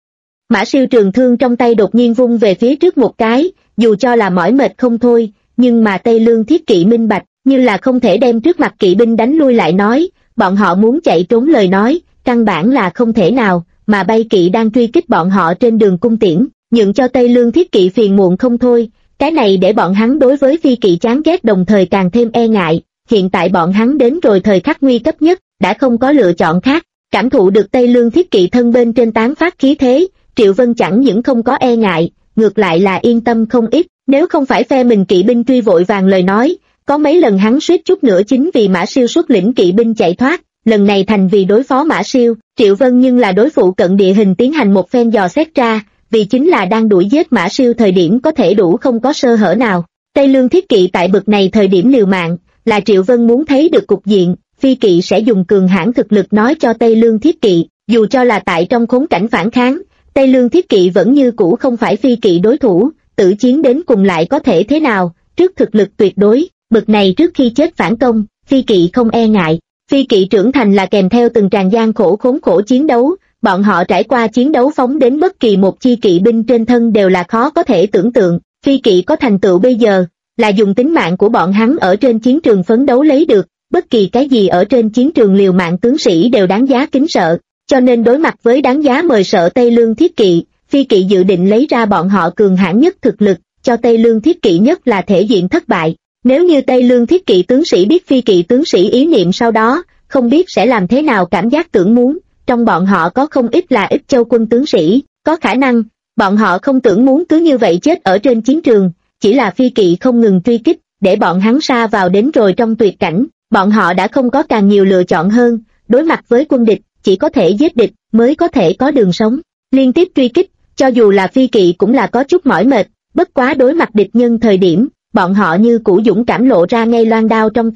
Mã Siêu trường thương trong tay đột nhiên vung về phía trước một cái, dù cho là mỏi mệt không thôi, nhưng mà Tây Lương Thiết Kỵ minh bạch, như là không thể đem trước mặt kỵ binh đánh lui lại nói, bọn họ muốn chạy trốn lời nói, căn bản là không thể nào, mà bay kỵ đang truy kích bọn họ trên đường cung tiễn, nhượng cho Tây Lương Thiết Kỵ phiền muộn không thôi, cái này để bọn hắn đối với phi kỵ chán ghét đồng thời càng thêm e ngại, hiện tại bọn hắn đến rồi thời khắc nguy cấp nhất, đã không có lựa chọn khác, cảm thụ được Tây Lương Thiết Kỵ thân bên trên tán phát khí thế, Triệu Vân chẳng những không có e ngại, ngược lại là yên tâm không ít, nếu không phải phe mình kỵ binh truy vội vàng lời nói, có mấy lần hắn suýt chút nữa chính vì Mã Siêu xuất lĩnh kỵ binh chạy thoát, lần này thành vì đối phó Mã Siêu, Triệu Vân nhưng là đối phụ cận địa hình tiến hành một phen dò xét ra, vì chính là đang đuổi giết Mã Siêu thời điểm có thể đủ không có sơ hở nào. Tây Lương Thiết Kỵ tại bực này thời điểm liều mạng, là Triệu Vân muốn thấy được cục diện, phi kỵ sẽ dùng cường hãn thực lực nói cho Tây Lương Thiết Kỵ, dù cho là tại trong khốn cảnh phản kháng, Tây Lương Thiết Kỵ vẫn như cũ không phải phi kỵ đối thủ, tử chiến đến cùng lại có thể thế nào, trước thực lực tuyệt đối, bực này trước khi chết phản công, phi kỵ không e ngại. Phi kỵ trưởng thành là kèm theo từng tràng gian khổ khốn khổ chiến đấu, bọn họ trải qua chiến đấu phóng đến bất kỳ một chi kỵ binh trên thân đều là khó có thể tưởng tượng, phi kỵ có thành tựu bây giờ, là dùng tính mạng của bọn hắn ở trên chiến trường phấn đấu lấy được, bất kỳ cái gì ở trên chiến trường liều mạng tướng sĩ đều đáng giá kính sợ, cho nên đối mặt với đáng giá mời sợ Tây Lương Thiết Kỵ, phi kỵ dự định lấy ra bọn họ cường hãn nhất thực lực, cho Tây Lương Thiết Kỵ nhất là thể diện thất bại. Nếu như Tây Lương Thiết Kỵ tướng sĩ biết phi kỵ tướng sĩ ý niệm sau đó, không biết sẽ làm thế nào cảm giác tưởng muốn, trong bọn họ có không ít là ít châu quân tướng sĩ, có khả năng, bọn họ không tưởng muốn cứ như vậy chết ở trên chiến trường, chỉ là phi kỵ không ngừng truy kích, để bọn hắn sa vào đến rồi trong tuyệt cảnh, bọn họ đã không có càng nhiều lựa chọn hơn, đối mặt với quân địch, chỉ có thể giết địch, mới có thể có đường sống, liên tiếp truy kích, cho dù là phi kỵ cũng là có chút mỏi mệt, bất quá đối mặt địch nhân thời điểm, bọn họ như cũ dũng cảm lộ ra ngay loan đao trong tay,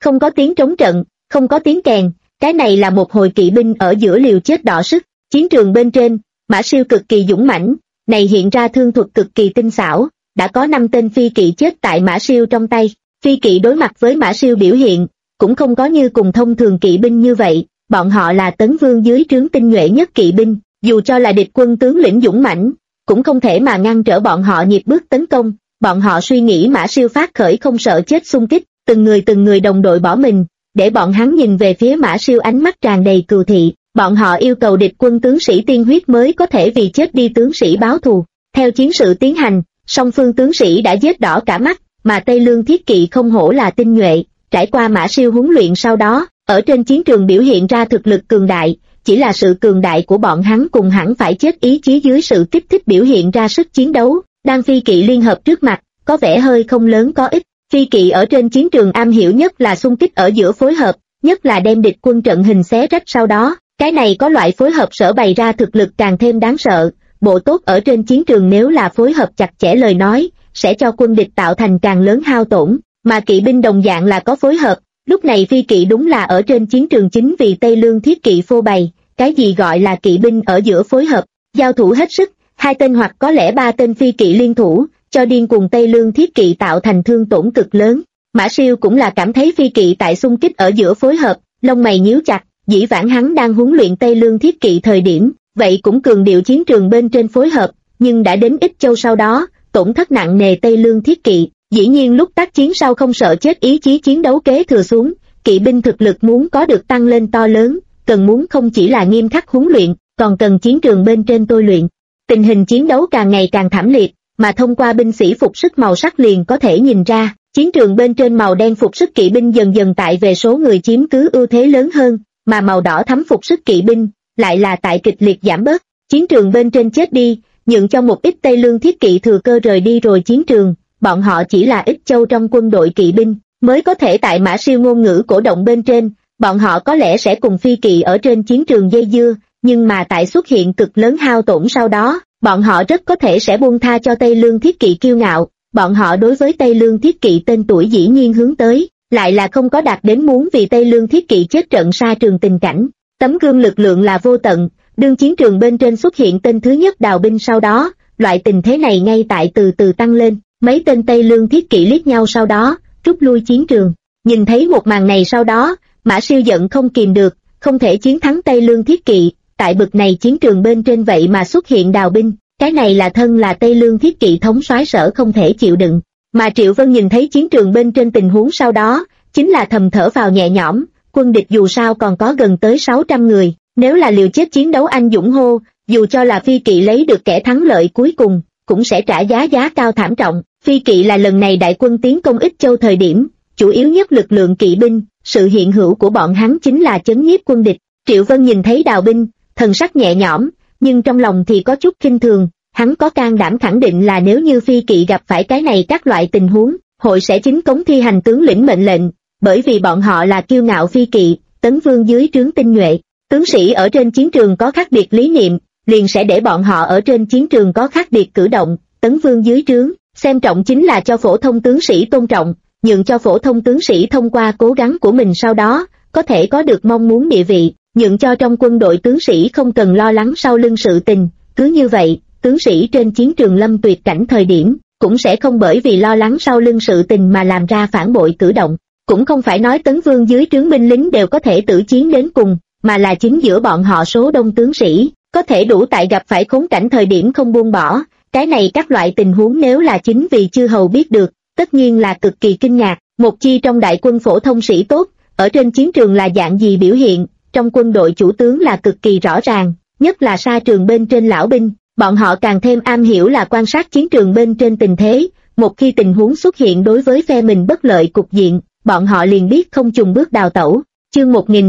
Không có tiếng trống trận, không có tiếng kèn, cái này là một hồi kỵ binh ở giữa liều chết đỏ sức. Chiến trường bên trên, Mã Siêu cực kỳ dũng mãnh, này hiện ra thương thuật cực kỳ tinh xảo, đã có 5 tên phi kỵ chết tại Mã Siêu trong tay. Phi kỵ đối mặt với Mã Siêu biểu hiện, cũng không có như cùng thông thường kỵ binh như vậy, bọn họ là Tấn Vương dưới trướng tinh nhuệ nhất kỵ binh, dù cho là địch quân tướng lĩnh dũng mãnh, cũng không thể mà ngăn trở bọn họ nhịp bước tấn công. Bọn họ suy nghĩ Mã Siêu phát khởi không sợ chết xung kích, từng người đồng đội bỏ mình, để bọn hắn nhìn về phía Mã Siêu ánh mắt tràn đầy cừu thị. Bọn họ yêu cầu địch quân tướng sĩ tiên huyết mới có thể vì chết đi tướng sĩ báo thù. Theo chiến sự tiến hành, song phương tướng sĩ đã giết đỏ cả mắt, mà Tây Lương thiết kỵ không hổ là tinh nhuệ, trải qua Mã Siêu huấn luyện sau đó, ở trên chiến trường biểu hiện ra thực lực cường đại, chỉ là sự cường đại của bọn hắn cùng hẳn phải chết ý chí dưới sự kích thích biểu hiện ra sức chiến đấu. Đang phi kỵ liên hợp trước mặt, có vẻ hơi không lớn có ích. Phi kỵ ở trên chiến trường am hiểu nhất là xung kích ở giữa phối hợp, nhất là đem địch quân trận hình xé rách sau đó. Cái này có loại phối hợp sở bày ra thực lực càng thêm đáng sợ. Bộ tốt ở trên chiến trường nếu là phối hợp chặt chẽ lời nói, sẽ cho quân địch tạo thành càng lớn hao tổn, mà kỵ binh đồng dạng là có phối hợp. Lúc này phi kỵ đúng là ở trên chiến trường chính vì Tây Lương thiết kỵ phô bày, cái gì gọi là kỵ binh ở giữa phối hợp, giao thủ hết sức, 2 tên hoặc có lẽ 3 tên phi kỵ liên thủ, cho điên cùng Tây Lương thiết kỵ tạo thành thương tổn cực lớn. Mã Siêu cũng là cảm thấy phi kỵ tại xung kích ở giữa phối hợp, lông mày nhíu chặt, dĩ vãng hắn đang huấn luyện Tây Lương thiết kỵ thời điểm, vậy cũng cường điệu chiến trường bên trên phối hợp, nhưng đã đến Ích Châu sau đó, tổn thất nặng nề Tây Lương thiết kỵ, dĩ nhiên lúc tác chiến sau không sợ chết ý chí chiến đấu kế thừa xuống, kỵ binh thực lực muốn có được tăng lên to lớn, cần muốn không chỉ là nghiêm khắc huấn luyện, còn cần chiến trường bên trên tôi luyện. Tình hình chiến đấu càng ngày càng thảm liệt, mà thông qua binh sĩ phục sức màu sắc liền có thể nhìn ra, chiến trường bên trên màu đen phục sức kỵ binh dần dần tại về số người chiếm cứ ưu thế lớn hơn, mà màu đỏ thắm phục sức kỵ binh lại là tại kịch liệt giảm bớt. Chiến trường bên trên chết đi, nhượng cho một ít Tây Lương thiết kỵ thừa cơ rời đi rồi chiến trường, bọn họ chỉ là Ích Châu trong quân đội kỵ binh, mới có thể tại Mã Siêu ngôn ngữ cổ động bên trên, bọn họ có lẽ sẽ cùng phi kỵ ở trên chiến trường dây dưa, nhưng mà tại xuất hiện cực lớn hao tổn sau đó, bọn họ rất có thể sẽ buông tha cho Tây Lương thiết kỵ kiêu ngạo. Bọn họ đối với Tây Lương thiết kỵ tên tuổi dĩ nhiên hướng tới, lại là không có đạt đến muốn vì Tây Lương thiết kỵ chết trận xa trường tình cảnh. Tấm gương lực lượng là vô tận, đương chiến trường bên trên xuất hiện tên thứ nhất đào binh sau đó, loại tình thế này ngay tại từ từ tăng lên, mấy tên Tây Lương thiết kỵ liếc nhau sau đó, rút lui chiến trường. Nhìn thấy một màn này sau đó, Mã Siêu giận không kìm được, không thể chiến thắng Tây Lương thiết kỵ, tại bực này chiến trường bên trên vậy mà xuất hiện đào binh, cái này là thân là Tây Lương thiết kỵ thống soái sở không thể chịu đựng. Mà Triệu Vân nhìn thấy chiến trường bên trên tình huống sau đó, chính là thầm thở vào nhẹ nhõm, quân địch dù sao còn có gần tới 600 người, nếu là liều chết chiến đấu anh dũng hô, dù cho là phi kỵ lấy được kẻ thắng lợi cuối cùng, cũng sẽ trả giá cao thảm trọng. Phi kỵ là lần này đại quân tiến công Ích Châu thời điểm, chủ yếu nhất lực lượng kỵ binh, sự hiện hữu của bọn hắn chính là chấn nhiếp quân địch. Triệu Vân nhìn thấy đào binh, thần sắc nhẹ nhõm, nhưng trong lòng thì có chút khinh thường, hắn có can đảm khẳng định là nếu như phi kỵ gặp phải cái này các loại tình huống, hội sẽ chính cống thi hành tướng lĩnh mệnh lệnh, bởi vì bọn họ là kiêu ngạo phi kỵ, Tấn Vương dưới trướng tinh nhuệ. Tướng sĩ ở trên chiến trường có khác biệt lý niệm, liền sẽ để bọn họ ở trên chiến trường có khác biệt cử động. Tấn Vương dưới trướng, xem trọng chính là cho phổ thông tướng sĩ tôn trọng, nhượng cho phổ thông tướng sĩ thông qua cố gắng của mình sau đó, có thể có được mong muốn địa vị, nhượng cho trong quân đội tướng sĩ không cần lo lắng sau lưng sự tình. Cứ như vậy, tướng sĩ trên chiến trường lâm tuyệt cảnh thời điểm, cũng sẽ không bởi vì lo lắng sau lưng sự tình mà làm ra phản bội cử động. Cũng không phải nói Tấn Vương dưới trướng binh lính đều có thể tử chiến đến cùng, mà là chính giữa bọn họ số đông tướng sĩ, có thể đủ tại gặp phải khốn cảnh thời điểm không buông bỏ. Cái này các loại tình huống nếu là chính vì chư hầu biết được, tất nhiên là cực kỳ kinh ngạc. Một chi trong đại quân phổ thông sĩ tốt, ở trên chiến trường là dạng gì biểu hiện, trong quân đội chủ tướng là cực kỳ rõ ràng, nhất là sa trường bên trên lão binh, bọn họ càng thêm am hiểu là quan sát chiến trường bên trên tình thế, một khi tình huống xuất hiện đối với phe mình bất lợi cục diện, bọn họ liền biết không chùng bước đào tẩu. Chương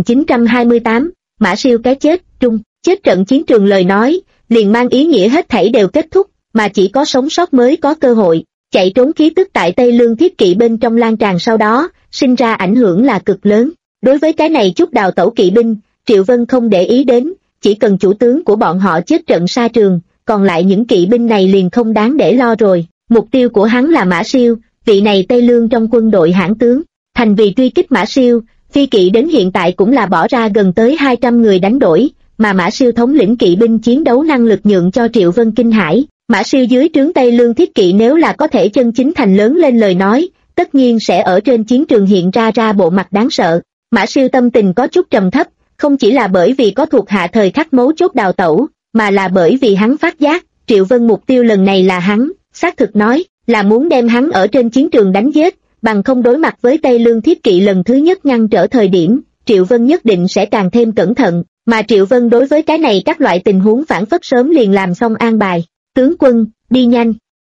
1928, Mã Siêu cái chết, trung, chết trận chiến trường lời nói, liền mang ý nghĩa hết thảy đều kết thúc, mà chỉ có sống sót mới có cơ hội. Chạy trốn khí tức tại Tây Lương thiết kỵ bên trong lan tràn sau đó, sinh ra ảnh hưởng là cực lớn. Đối với cái này chút đào tẩu kỵ binh, Triệu Vân không để ý đến, chỉ cần chủ tướng của bọn họ chết trận sa trường, còn lại những kỵ binh này liền không đáng để lo rồi. Mục tiêu của hắn là Mã Siêu, vị này Tây Lương trong quân đội hãn tướng. thành vì truy kích Mã Siêu, phi kỵ đến hiện tại cũng là bỏ ra gần tới 200 người đánh đổi, mà Mã Siêu thống lĩnh kỵ binh chiến đấu năng lực nhượng cho Triệu Vân kinh hãi. Mã Siêu dưới trướng Tây Lương Thiết Kỵ nếu là có thể chân chính thành lớn lên lời nói, tất nhiên sẽ ở trên chiến trường hiện ra bộ mặt đáng sợ. Mã Siêu tâm tình có chút trầm thấp, không chỉ là bởi vì có thuộc hạ thời khắc mấu chốt đào tẩu, mà là bởi vì hắn phát giác, Triệu Vân mục tiêu lần này là hắn, xác thực nói, là muốn đem hắn ở trên chiến trường đánh giết, bằng không đối mặt với Tây Lương Thiết Kỵ lần thứ nhất ngăn trở thời điểm, Triệu Vân nhất định sẽ càng thêm cẩn thận, mà Triệu Vân đối với cái này các loại tình huống phản phất sớm liền làm xong an bài. Tướng quân, đi nhanh.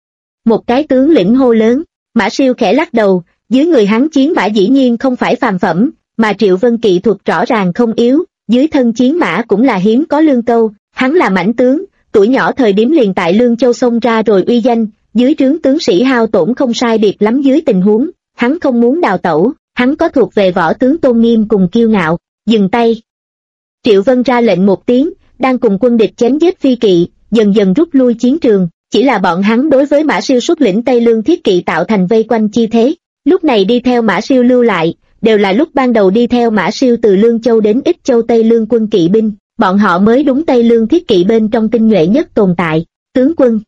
Một cái tướng lĩnh hô lớn, Mã Siêu khẽ lắc đầu, dưới người hắn chiến mã dĩ nhiên không phải phàm phẩm, mà Triệu Vân kỵ thuật rõ ràng không yếu, dưới thân chiến mã cũng là hiếm có lương câu, hắn là mãnh tướng, tuổi nhỏ thời điểm liền tại Lương Châu xông ra rồi uy danh, dưới trướng tướng sĩ hao tổn không sai biệt lắm dưới tình huống, hắn không muốn đào tẩu, hắn có thuộc về võ tướng tôn nghiêm cùng kiêu ngạo, dừng tay. Triệu Vân ra lệnh một tiếng, đang cùng quân địch chém giết phi kỵ, dần dần rút lui chiến trường, chỉ là bọn hắn đối với Mã Siêu xuất lĩnh Tây Lương Thiết Kỵ tạo thành vây quanh chi thế, lúc này đi theo Mã Siêu lưu lại, đều là lúc ban đầu đi theo Mã Siêu từ Lương Châu đến Ích Châu Tây Lương quân kỵ binh, bọn họ mới đúng Tây Lương Thiết Kỵ bên trong tinh nhuệ nhất tồn tại. Tướng quân,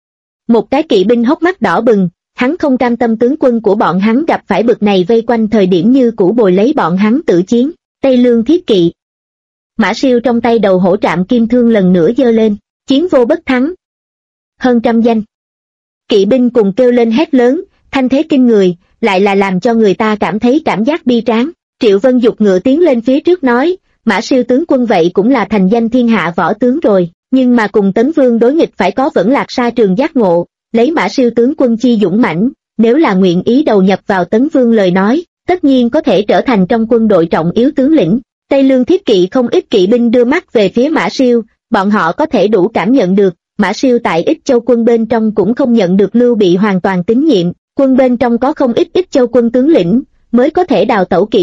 một cái kỵ binh hốc mắt đỏ bừng, hắn không cam tâm tướng quân của bọn hắn gặp phải bực này vây quanh thời điểm như cũ bồi lấy bọn hắn tử chiến. Tây Lương Thiết Kỵ. Mã Siêu trong tay đầu hổ trạm kim thương lần nữa giơ lên, chiến vô bất thắng. Hơn trăm danh kỵ binh cùng kêu lên hét lớn, thanh thế kinh người, lại là làm cho người ta cảm thấy cảm giác bi tráng. Triệu Vân giục ngựa tiến lên phía trước nói, Mã Siêu tướng quân vậy cũng là thành danh thiên hạ võ tướng rồi, nhưng mà cùng Tấn Vương đối nghịch phải có vẫn Lạc Sa Trường giác ngộ, lấy Mã Siêu tướng quân chi dũng mãnh, nếu là nguyện ý đầu nhập vào Tấn Vương lời nói, tất nhiên có thể trở thành trong quân đội trọng yếu tướng lĩnh. Tây Lương Thiết Kỵ không ít kỵ binh đưa mắt về phía Mã Siêu, bọn họ có thể đủ cảm nhận được, Mã Siêu tại Ích Châu quân bên trong cũng không nhận được Lưu Bị hoàn toàn tín nhiệm, quân bên trong có không ít Ích Châu quân tướng lĩnh, mới có thể đào tẩu kỵ